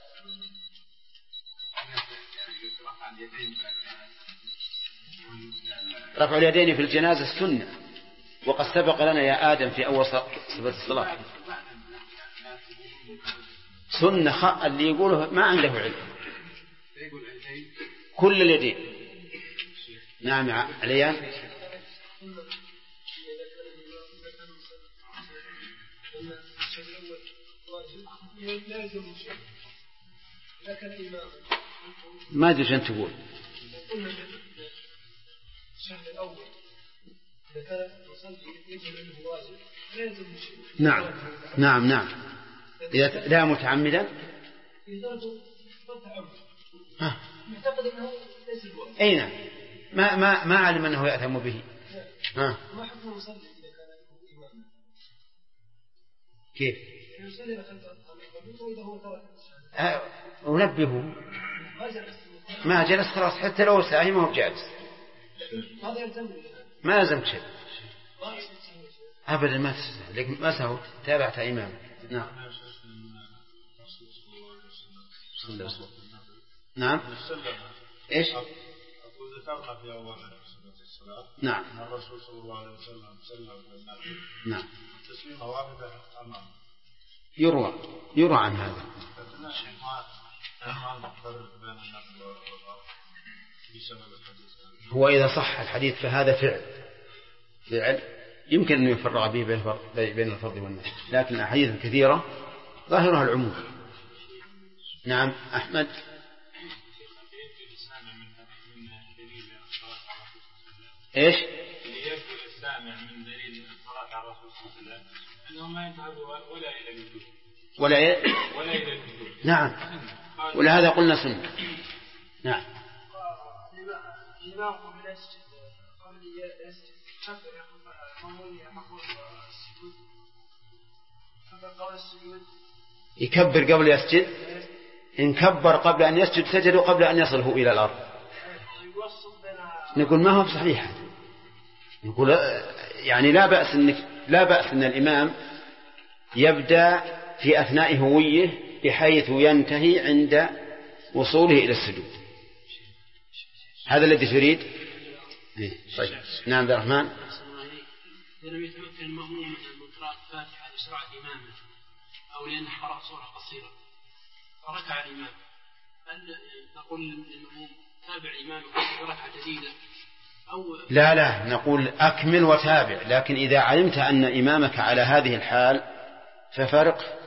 رفع اليدين في الجنازة السنة، وقد سبق لنا يا آدم في أول صفة الصلاة سنة. اللي يقوله ما عنده علم. كل اليدين. نعم عليان. ما أدري شو تقول. نعم. إذا لا متعمدا أين ما علم أنه يأثم به. كيف أنبهه؟ ما جلس خلاص، حتى لو ساهي ما هو جالس، ما يلزم شيء. أبدا ما تسهل، لكن ما سهو تابعت إمامك. نعم. نعم. إيش؟ ذكرنا في أول الصلاة. نعم. الرسول صلى الله عليه وسلم سلم. نعم. تسليمة واحدة أمام. يروى عن هذا. هو إذا صح الحديث فهذا فعل يمكن أن يفرق به بين الفرض والنفل، لكن الأحاديث الكثيرة ظاهرها العموم. نعم. أحمد. إيش؟ يذكر السامع من دليل الصلاة على الرسول صلى الله عليه وسلم أنه ما يذهب ولا إلى الوجود ولا إلى الوجود. نعم. ولهذا قلنا سنة. نعم. يكبر قبل يسجد. إن كبر قبل أن يسجد سجد قبل أن يصله إلى الأرض. نقول ما هو صحيح. نقول يعني لا بأس أن الإمام يبدأ في أثناء هويه بحيث ينتهي عند وصوله إلى السجود. هذا الذي تريد. طيب. نعم عبد الرحمن. لم يتمكن المأموم من قراءة الفاتحة لسرعة إمامه أو لأنه قرأ سورة قصيرة فركع الإمام، هل نقول للمأموم تابع إمامك بركعة جديدة أو لا نقول أكمل وتابع، لكن إذا علمت أن إمامك على هذه الحال ففارق.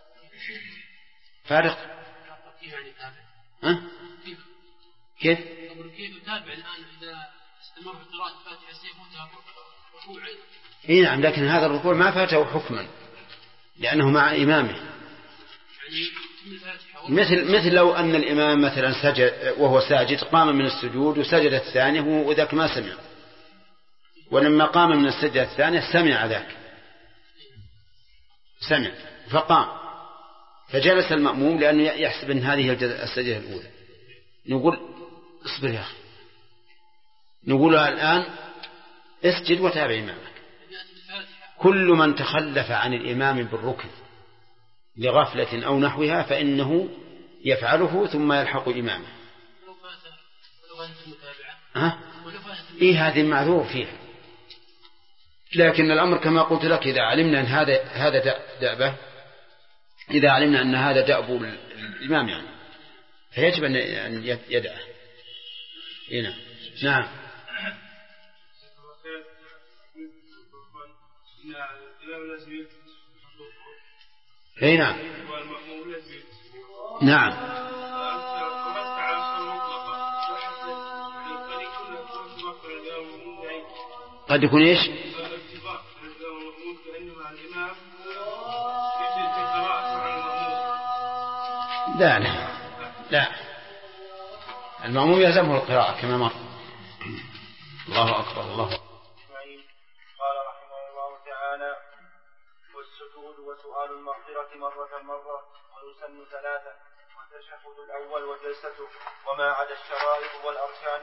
كيف تابع الآن إذا استمر في قراءة الفاتحة سيفوتها ركوع أيضا. إيه نعم، لكن هذا الركوع ما فاته حكما لأنه مع إمامه. مثل لو أن الإمام مثلا سجد وهو ساجد قام من السجود وسجد الثانية وذاك ما سمع، ولما قام من السجدة الثانية سمع ذاك، سمع فقام فجلس المأموم لأنه يحسب أن هذه السجدة الأولى. نقول اصبر يا أخي، نقول الآن اسجد وتابع إمامك. كل من تخلف عن الإمام بالركن لغفلة أو نحوها فإنه يفعله ثم يلحق إمامه. هذه المعذور فيها، لكن الأمر كما قلت لك إذا علمنا أن هذا دأبه، إذا علمنا أن هذا دأب الإمام يعني فيجب أن يدعه. هنا. نعم. نعم. نعم. قد يكون إيش؟ لا المأموم يلزمه القراءة كما مر. الله أكبر. الله. قال رحمه الله تعالى: والسجود وسؤال المغفرة مرة ويسن ثلاثا، والتشهد الأول وجلسته وما عدا الشرائط والأركان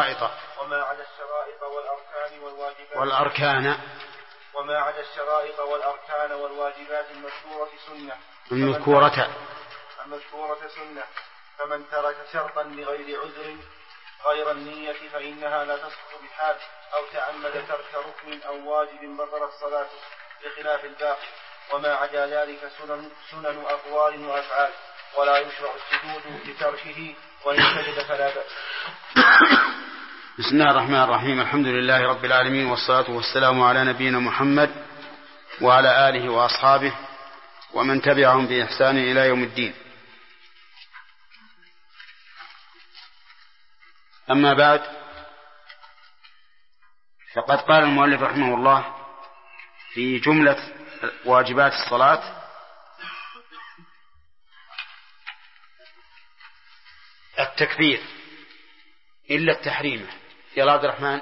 والواجبات وما عدا الشرائط والأركان والواجبات المذكورة سنة. فمن ترك شرطا لغير عذر غير النية فإنها لا تسقط بحال، أو تعمد ترك ركن أو واجب بطل الصلاة بخلاف الباقي. وما عدا ذلك سنن أقوال وأفعال، ولا يشرع السجود لتركه، وإن سجد فلا بأس. بسم الله الرحمن الرحيم. الحمد لله رب العالمين، والصلاة والسلام على نبينا محمد وعلى آله وأصحابه ومن تبعهم بإحسان إلى يوم الدين. أما بعد، فقد قال المؤلف رحمه الله في جملة واجبات الصلاة: التكبير إلا التحريم. يا عبد الرحمن.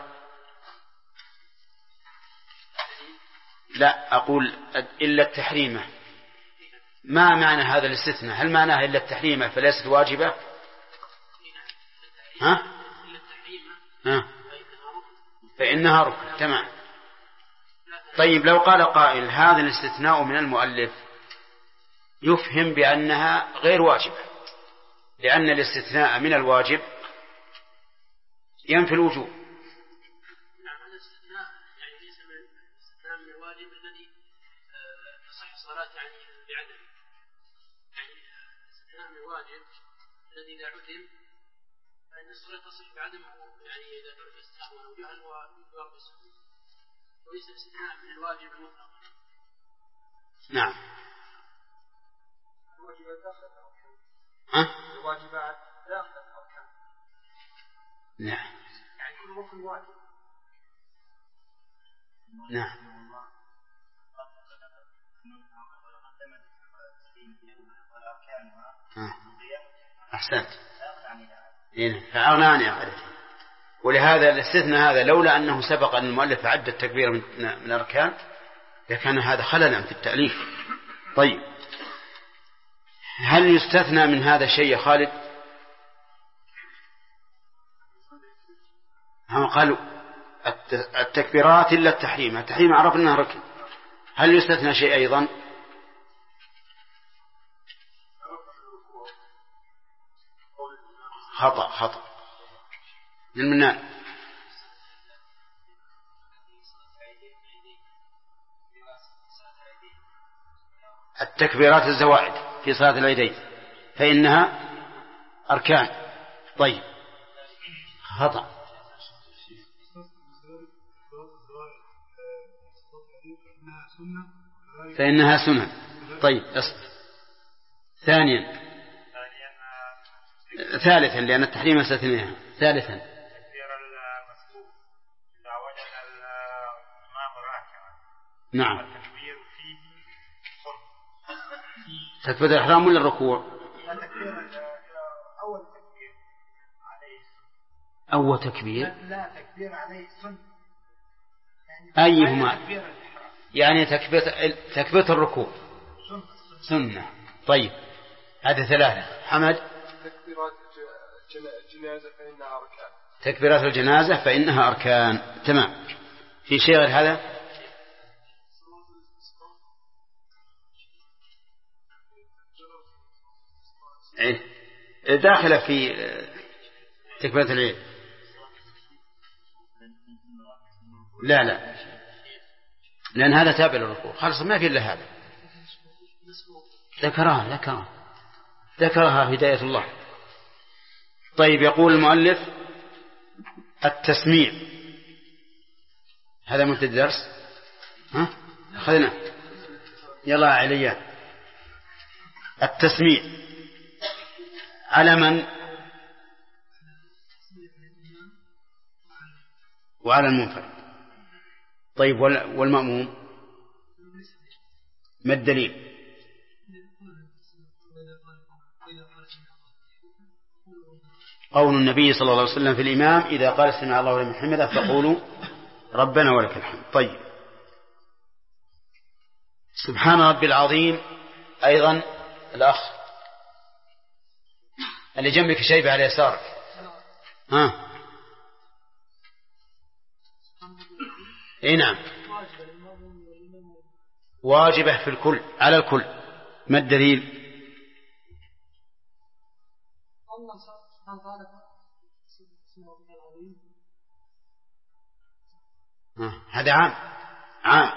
لا، أقول إلا التحريمة. ما معنى هذا الاستثناء؟ هل معناه إلا التحريمة فليست واجبة؟ فإنها ركن. تمام. طيب لو قال قائل هذا الاستثناء من المؤلف يفهم بأنها غير واجبة، لأن الاستثناء من الواجب ينفي الوجوب. نعم هذا الاستثناء يعني ليس من الاستثناء من الواجب الذي تصح الصلاة يعني بعدم، يعني الاستثناء من الواجب الذي إذا عدم فإن الصلاة تصح بعدمه، يعني إذا ترك استثناء أو جهل ويضرب السنة، وليس الاستثناء من الواجب المطلق. نعم. الواجبات داخل الأركان. الواجبات داخل الأركان. نعم. يعني كل ركن واجب. نعم. أحسنت. فأغنى عن إعادته. ولهذا الاستثناء هذا لولا أنه سبق أن المؤلف عد التكبير من الأركان لكان هذا خللا في التأليف. طيب هل يستثنى من هذا الشيء يا خالد؟ هم قالوا التكبيرات إلا التحريم، التحريم عرفنا أنه ركن، هل يستثنى شيء أيضا؟ خطأ للمنان. التكبيرات الزوائد في صلاة العيدين فإنها أركان. طيب خطأ. فإنها سنن. طيب ثالثا لأن التحريم استثنيها. ثالثا تكبير المسبوق إذا وجد الإمام راكعا. نعم. التكبير فيه تكبير الإحرام ولا الركوع؟ أول تكبير لا تكبير عليه سنة. أيهما؟ يعني تكبيرة الركوع سنة. طيب هذه ثلاثة. حمد. تكبيرات الجنازة فإنها أركان. تكبيرات الجنازة فإنها أركان. تمام. في شيء غير هذا؟ داخلة في تكبيرة العيد. لا لأن هذا تابع للركوع خلاص ما في إلا هذا. ذكرها هداية الله. طيب يقول المؤلف التسميع هذا منتهى الدرس. أخذنا يلا عليا. التسميع على من؟ وعلى المنفرد. طيب والمأموم ما الدليل؟ قول النبي صلى الله عليه وسلم في الإمام إذا قال سمع الله لمن حمده فقولوا ربنا ولك الحمد. طيب سبحان ربي العظيم أيضا الأخ اللي جنبك شيبة على يسارك. اي نعم واجبة في الكل على الكل. ما الدليل؟ هذا عام.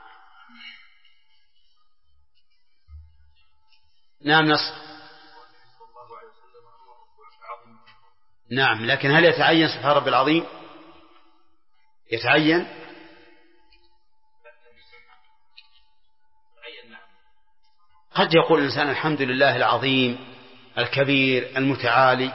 نعم نص. نعم لكن هل يتعين سبحان ربي العظيم؟ يتعين. قد يقول الإنسان الحمد لله العظيم الكبير المتعالي.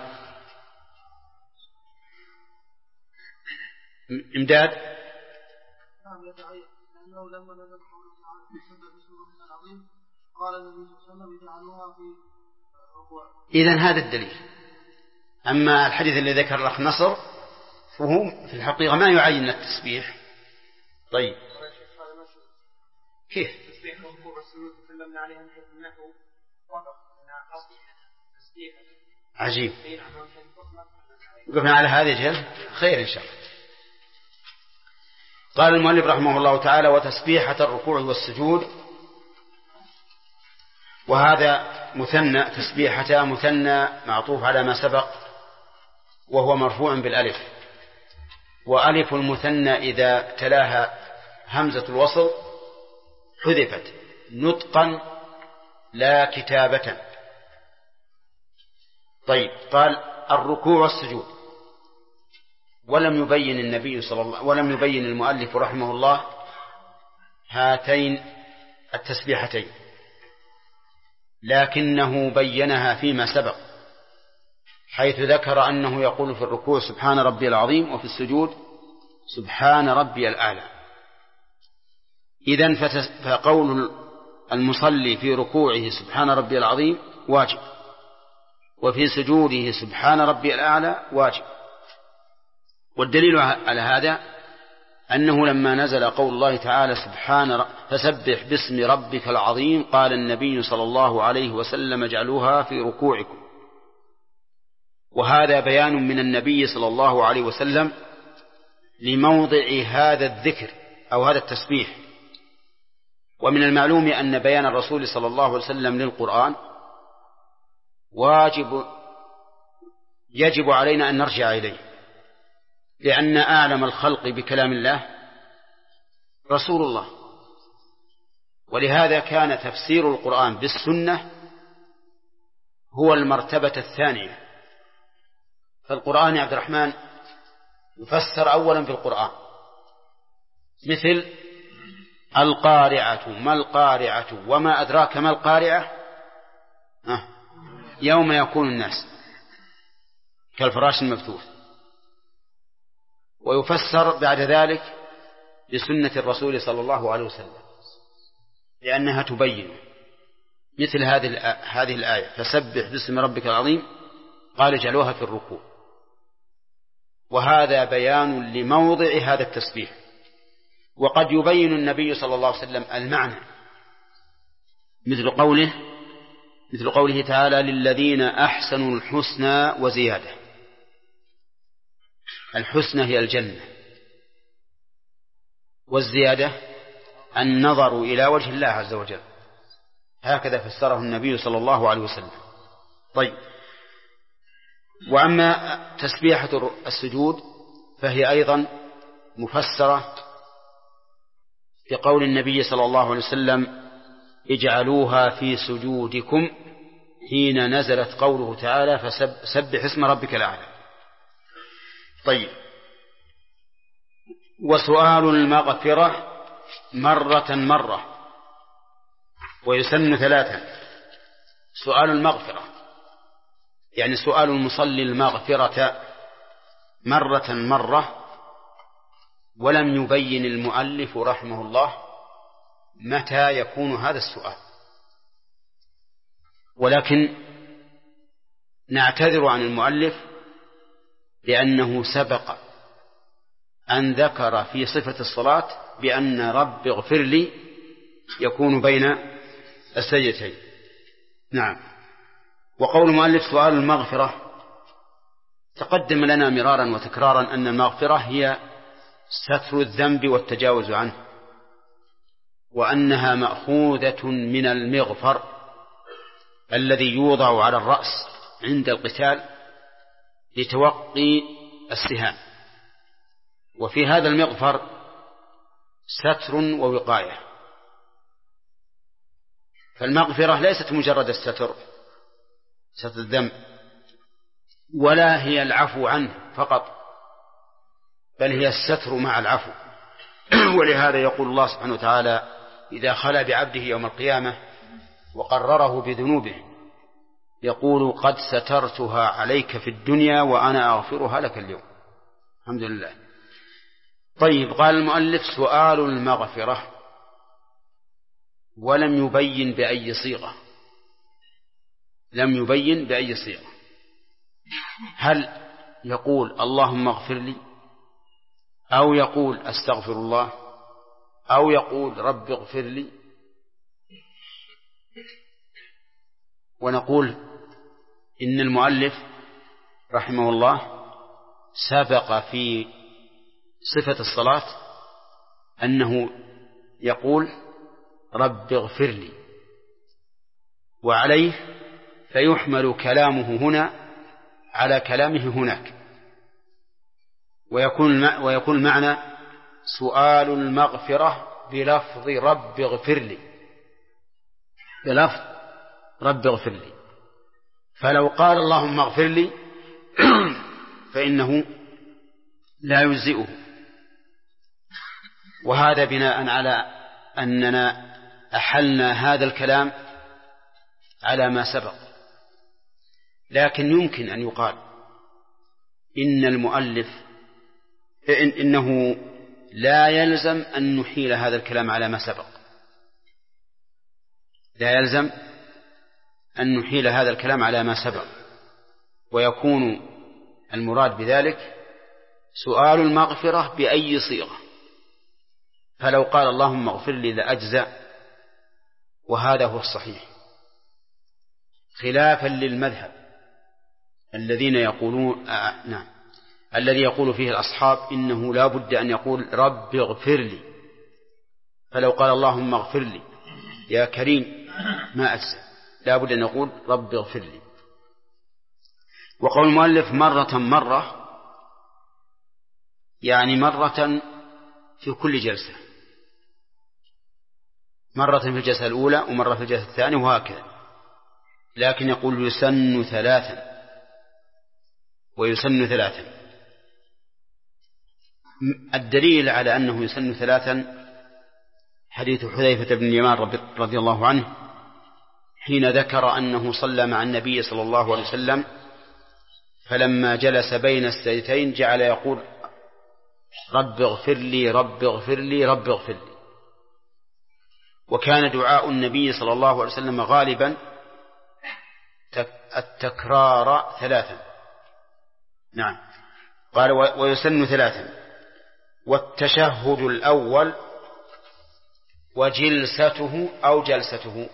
إمداد. نعم يتعين لأنه لما نزل قوله تعالى في سورة العظيم قال النبي صلى الله عليه وسلم اجعلوها في ركوع. إذن هذا الدليل. أما الحديث اللي ذكر الأخ نصر فهو في الحقيقة ما يعين التسبيح. طيب كيف؟ تسبيح الركوع والسجود تكلمنا عليها أنه وقف تسبيح عجيب. وقفنا على هذه الجهة خير إن شاء الله. قال المؤلف رحمه الله تعالى: وتسبيحة الركوع والسجود. وهذا مثنى، تسبيحة مثنى معطوف على ما سبق، وهو مرفوع بالألف، وألف المثنى إذا تلاها همزة الوصل حذفت نطقا لا كتابة. طيب، قال الركوع والسجود، ولم يبين المؤلف رحمه الله هاتين التسبيحتين، لكنه بينها فيما سبق، حيث ذكر أنه يقول في الركوع سبحان ربي العظيم، وفي السجود سبحان ربي الأعلى. إذن فقول المصلي في ركوعه سبحان ربي العظيم واجب، وفي سجوده سبحان ربي الأعلى واجب. والدليل على هذا أنه لما نزل قول الله تعالى فسبح باسم ربك العظيم، قال النبي صلى الله عليه وسلم: اجعلوها في ركوعكم. وهذا بيان من النبي صلى الله عليه وسلم لموضع هذا الذكر أو هذا التسبيح. ومن المعلوم أن بيان الرسول صلى الله عليه وسلم للقرآن يجب علينا أن نرجع إليه، لأن أعلم الخلق بكلام الله رسول الله، ولهذا كان تفسير القرآن بالسنة هو المرتبة الثانية. فالقرآن يا عبد الرحمن يفسر أولا بالقرآن، مثل القارعة، ما القارعة وما أدراك ما القارعة، يوم يكون الناس كالفراش المبثوث. ويفسر بعد ذلك بسنة الرسول صلى الله عليه وسلم، لأنها تبين مثل هذه الآية: فسبح باسم ربك العظيم، قال اجعلوها في الركوع. وهذا بيان لموضع هذا التسبيح. وقد يبين النبي صلى الله عليه وسلم المعنى، مثل قوله تعالى: للذين أحسنوا الحسنى وزيادة. الحسنى هي الجنة، والزيادة النظر إلى وجه الله عز وجل. هكذا فسره النبي صلى الله عليه وسلم. طيب، وأما تسبيحة السجود فهي أيضا مفسرة بقول النبي صلى الله عليه وسلم: اجعلوها في سجودكم، حين نزلت قوله تعالى: فسبح اسم ربك الأعلى. طيب، وسؤال المغفرة مرة، ويسن 3. سؤال المغفرة يعني سؤال المصلي المغفرة مرة، ولم يبين المؤلف رحمه الله متى يكون هذا السؤال، ولكن نعتذر عن المؤلف لأنه سبق أن ذكر في صفة الصلاة بأن رب اغفر لي يكون بين السجدتين. نعم. وقول المؤلف سؤال المغفرة، تقدم لنا مرارا وتكرارا أن المغفرة هي ستر الذنب والتجاوز عنه، وأنها مأخوذة من المغفر الذي يوضع على الرأس عند القتال لتوقي السهام. وفي هذا المغفر ستر ووقاية. فالمغفرة ليست مجرد ستر الذنب، ولا هي العفو عنه فقط، بل هي الستر مع العفو. ولهذا يقول الله سبحانه وتعالى إذا خلا بعبده يوم القيامة وقرره بذنوبه يقول: قد سترتها عليك في الدنيا وأنا أغفرها لك اليوم. الحمد لله. طيب، قال المؤلف سؤال المغفرة، ولم يبين بأي صيغة. هل يقول اللهم اغفر لي، أو يقول أستغفر الله، أو يقول رب اغفر لي؟ ونقول إن المؤلف رحمه الله سبق في صفة الصلاة أنه يقول رب اغفر لي، وعليه فيحمل كلامه هنا على كلامه هناك، ويكون المعنى سؤال المغفرة بلفظ رب اغفر لي، بلفظ رب اغفر لي. فلو قال اللهم اغفر لي فإنه لا يجزئه، وهذا بناء على أننا أحلنا هذا الكلام على ما سبق. لكن يمكن أن يقال إن المؤلف إنه لا يلزم أن نحيل هذا الكلام على ما سبق، لا يلزم أن نحيل هذا الكلام على ما سبق، ويكون المراد بذلك سؤال المغفرة بأي صيغة. فلو قال اللهم اغفر لي لأجزأ، وهذا هو الصحيح، خلافا للمذهب الذين يقولون الذي يقول فيه الأصحاب إنه لا بد أن يقول رب اغفر لي. فلو قال اللهم اغفر لي يا كريم ما أجزأ، لا بد أن يقول رب اغفر لي. وقول المؤلف مرة يعني مرة في كل جلسة، مرة في الجلسة الأولى ومرة في الجلسة الثانية وهكذا. لكن يقول يسن 3 ويسن 3. الدليل على أنه يسن 3 حديث حذيفة بن اليمان رضي الله عنه حين ذكر أنه صلى مع النبي صلى الله عليه وسلم، فلما جلس بين السجدتين جعل يقول رب اغفر لي رب اغفر لي رب اغفر لي. وكان دعاء النبي صلى الله عليه وسلم غالبا التكرار 3. نعم، قال ويسن 3. والتشهد الأول وجلسته أو جلسته،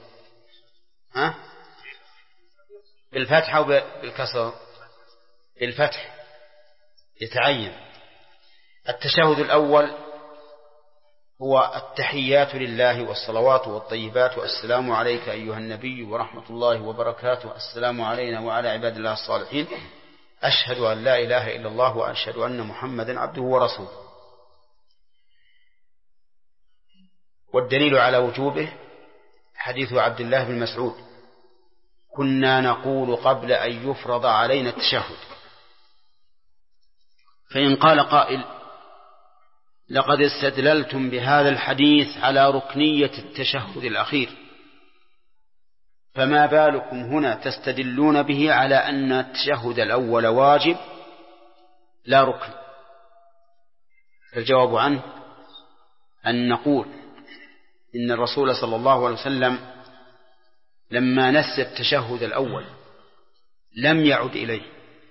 بالفتح أو بالكسر؟ بالفتح يتعين. التشهد الأول هو التحيات لله والصلوات والطيبات والسلام عليك أيها النبي ورحمة الله وبركاته، السلام علينا وعلى عباد الله الصالحين، أشهد أن لا إله إلا الله وأشهد أن محمدا عبده ورسوله. والدليل على وجوبه حديث عبد الله بن مسعود كنا نقول قبل أن يفرض علينا التشهد. فإن قال قائل لقد استدللتم بهذا الحديث على ركنية التشهد الأخير، فما بالكم هنا تستدلون به على أن التشهد الأول واجب لا ركن؟ الجواب عنه أن نقول إن الرسول صلى الله عليه وسلم لما نسي التشهد الأول لم يعد إليه،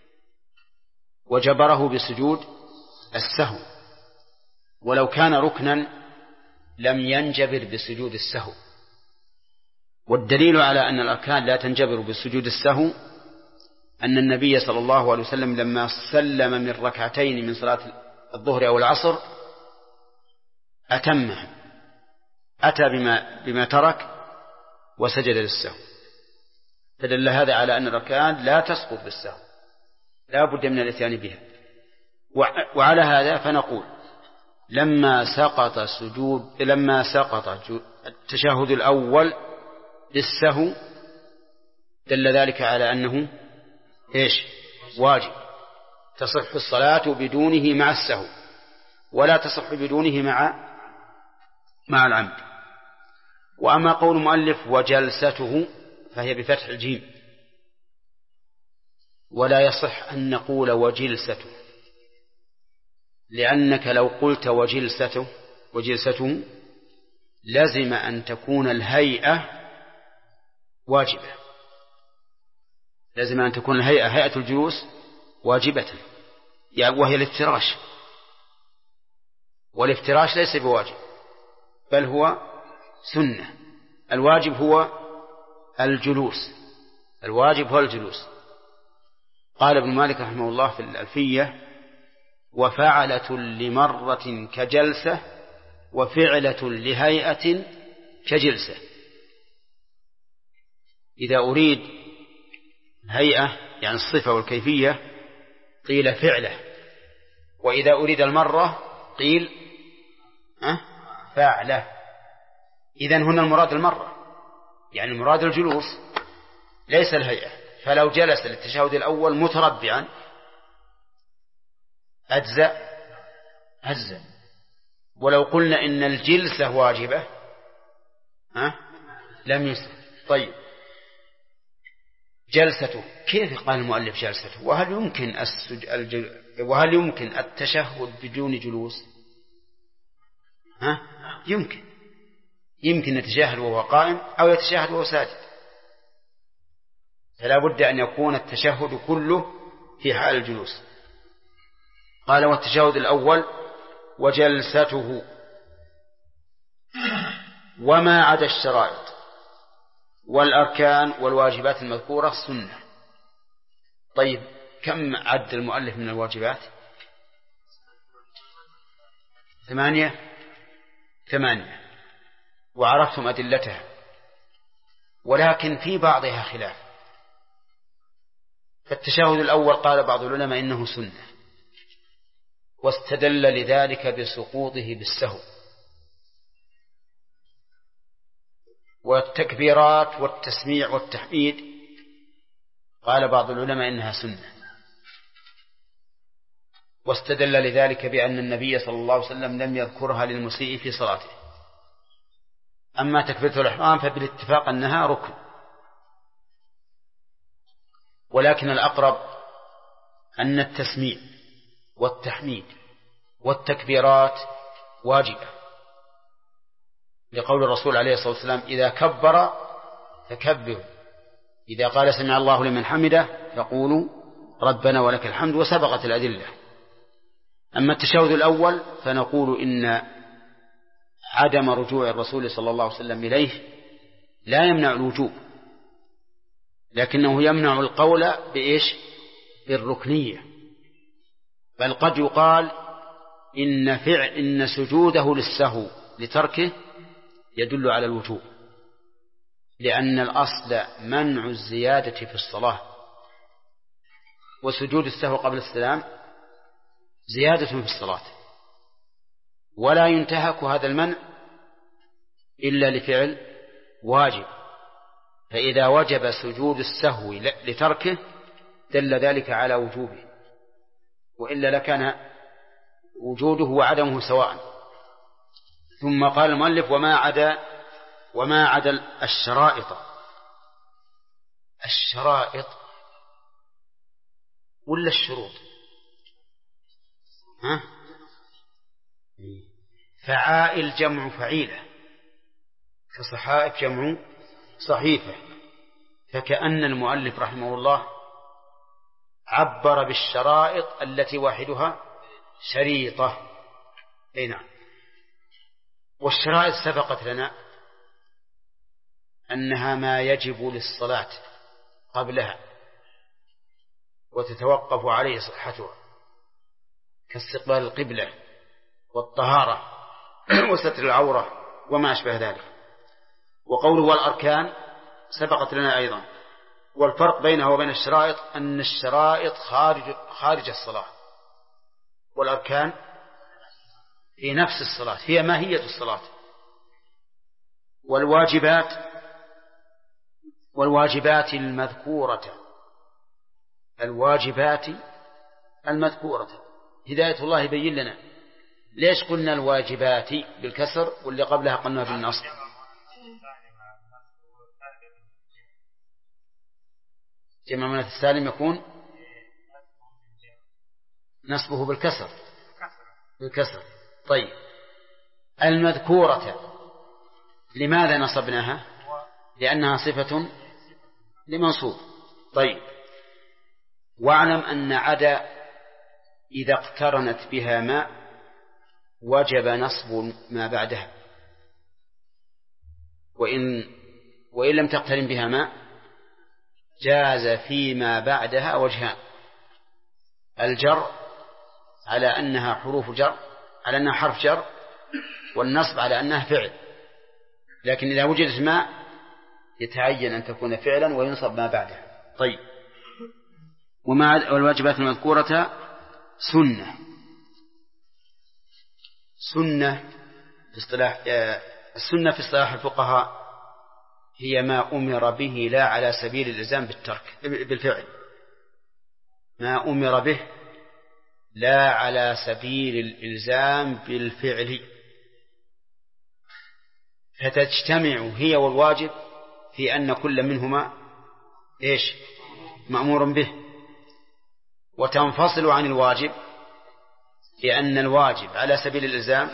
وجبره بسجود السهو، ولو كان ركنا لم ينجبر بسجود السهو. والدليل على أن الأركان لا تنجبر بسجود السهو أن النبي صلى الله عليه وسلم لما سلم من ركعتين من صلاة الظهر أو العصر أتمها، أتى بما ترك وسجد للسهو، فدل هذا على أن الأركان لا تسقط بالسهو، لا بد من الاتيان بها. وعلى هذا فنقول لما سقط التشهد الأول للسهو دل ذلك على أنه واجب، تصح الصلاة بدونه مع السهو، ولا تصح بدونه مع العمد. وأما قول المؤلف وجلسته فهي بفتح الجيم، ولا يصح أن نقول وجلسته، لأنك لو قلت وجلسته لازم أن تكون الهيئة واجبة، لازم أن تكون هيئة الجلوس واجبة، وهي الافتراش، والافتراش ليس بواجب بل هو سنة. الواجب هو الجلوس، الواجب هو الجلوس. قال ابن مالك رحمه الله في الألفية وفعلة لمرة كجلسة وفعلة لهيئة كجلسة. إذا أريد هيئة يعني الصفة والكيفية قيل فعلة، وإذا أريد المرة قيل فعلة. إذن هنا المراد المرة، يعني المراد الجلوس ليس الهيئة. فلو جلس للتشهد الأول متربعا أجزأ. ولو قلنا إن الجلسة واجبة لم يسلم. طيب جلسته، كيف قال المؤلف جلسته؟ وهل يمكن التشهد بدون جلوس؟ يمكن يتشهد وهو قائم أو يتشهد وهو ساجد، فلا بد أن يكون التشهد كله في حال الجلوس. قال والتشهد الأول وجلسته وما عدا الشرائط والأركان والواجبات المذكورة سنة. طيب كم عد المؤلف من الواجبات؟ 8 وعرفتم أدلتها، ولكن في بعضها خلاف. فالتشهد الأول قال بعض العلماء إنه سنة، واستدل لذلك بسقوطه بالسهو. والتكبيرات والتسميع والتحميد قال بعض العلماء إنها سنة، واستدل لذلك بأن النبي صلى الله عليه وسلم لم يذكرها للمسيء في صلاته. أما تكبيرة الإحرام فبالاتفاق أنها ركن، ولكن الأقرب أن التسميع والتحميد والتكبيرات واجبة، لقول الرسول عليه الصلاة والسلام إذا كبر فكبروا، إذا قال سمع الله لمن حمده فقولوا ربنا ولك الحمد، وسبقت الأدلة. أما التشهد الأول فنقول إن عدم رجوع الرسول صلى الله عليه وسلم إليه لا يمنع الوجوب، لكنه يمنع القول بالركنية. بل قد يقال إن سجوده للسهو لتركه يدل على الوجوب، لأن الأصل منع الزيادة في الصلاة، وسجود السهو قبل السلام زيادة في الصلاة، ولا ينتهك هذا المنع إلا لفعل واجب. فإذا وجب سجود السهو لتركه دل ذلك على وجوبه، وإلا لكان وجوده وعدمه سواء. ثم قال المؤلف وما عدا الشرائط ولا الشروط؟ فعائل جمع فعيلة، كصحائف جمع صحيفة. فكأن المؤلف رحمه الله عبر بالشرائط التي واحدها شريطة. نعم. والشرائط سبقت لنا أنها ما يجب للصلاة قبلها وتتوقف عليه صحتها، كاستقبال القبلة والطهارة وستر العورة وما أشبه ذلك. وقوله والأركان سبقت لنا أيضا. والفرق بينها وبين الشرائط أن الشرائط خارج الصلاة، والأركان في نفس الصلاة، هي ماهية الصلاة. والواجبات المذكورة هداية الله يبين لنا ليش قلنا الواجبات بالكسر واللي قبلها قلنا بالنصب. جمع من السالم يكون نصبه بالكسر. طيب المذكورة لماذا نصبناها؟ لأنها صفة لمنصوب. طيب واعلم أن عدا إذا اقترنت بها ما وجب نصب ما بعدها، وإن لم تقترن بها ما جاز فيما بعدها وجهان: الجر على أنها حروف جر، على أنها حرف جر والنصب على أنها فعل، لكن إذا وجدت ما يتعين أن تكون فعلا وينصب ما بعدها. طيب، والواجبات المذكورة سنة في اصطلاح السنة في اصطلاح الفقهاء هي ما أمر به لا على سبيل الإلزام بالفعل، ما أمر به لا على سبيل الإلزام بالفعل، فتجتمع هي والواجب في أن كل منهما مأمور به، وتنفصل عن الواجب لأن الواجب على سبيل الإلزام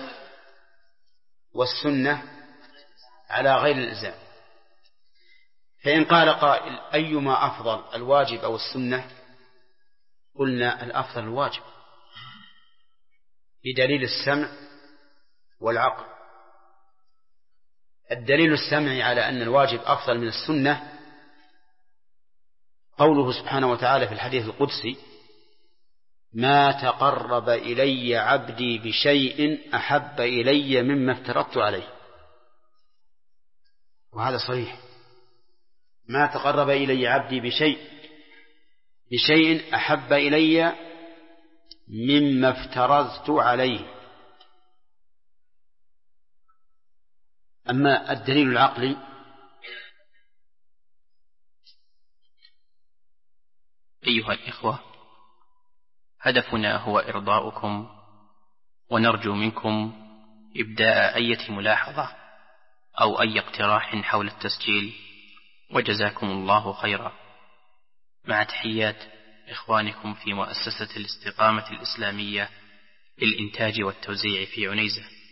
والسنة على غير الإلزام. فإن قال قائل أيما أفضل الواجب أو السنة؟ قلنا الأفضل الواجب بدليل السمع والعقل. الدليل السمعي على أن الواجب أفضل من السنة قوله سبحانه وتعالى في الحديث القدسي: ما تقرب إلي عبدي بشيء أحب إلي مما افترضت عليه. وهذا صحيح، ما تقرب إلي عبدي بشيء أحب إلي مما افترضت عليه. أما الدليل العقلي أيها الإخوة، هدفنا هو إرضاؤكم، ونرجو منكم إبداء أي ملاحظة أو أي اقتراح حول التسجيل، وجزاكم الله خيرا. مع تحيات إخوانكم في مؤسسة الاستقامة الإسلامية للإنتاج والتوزيع في عنيزة.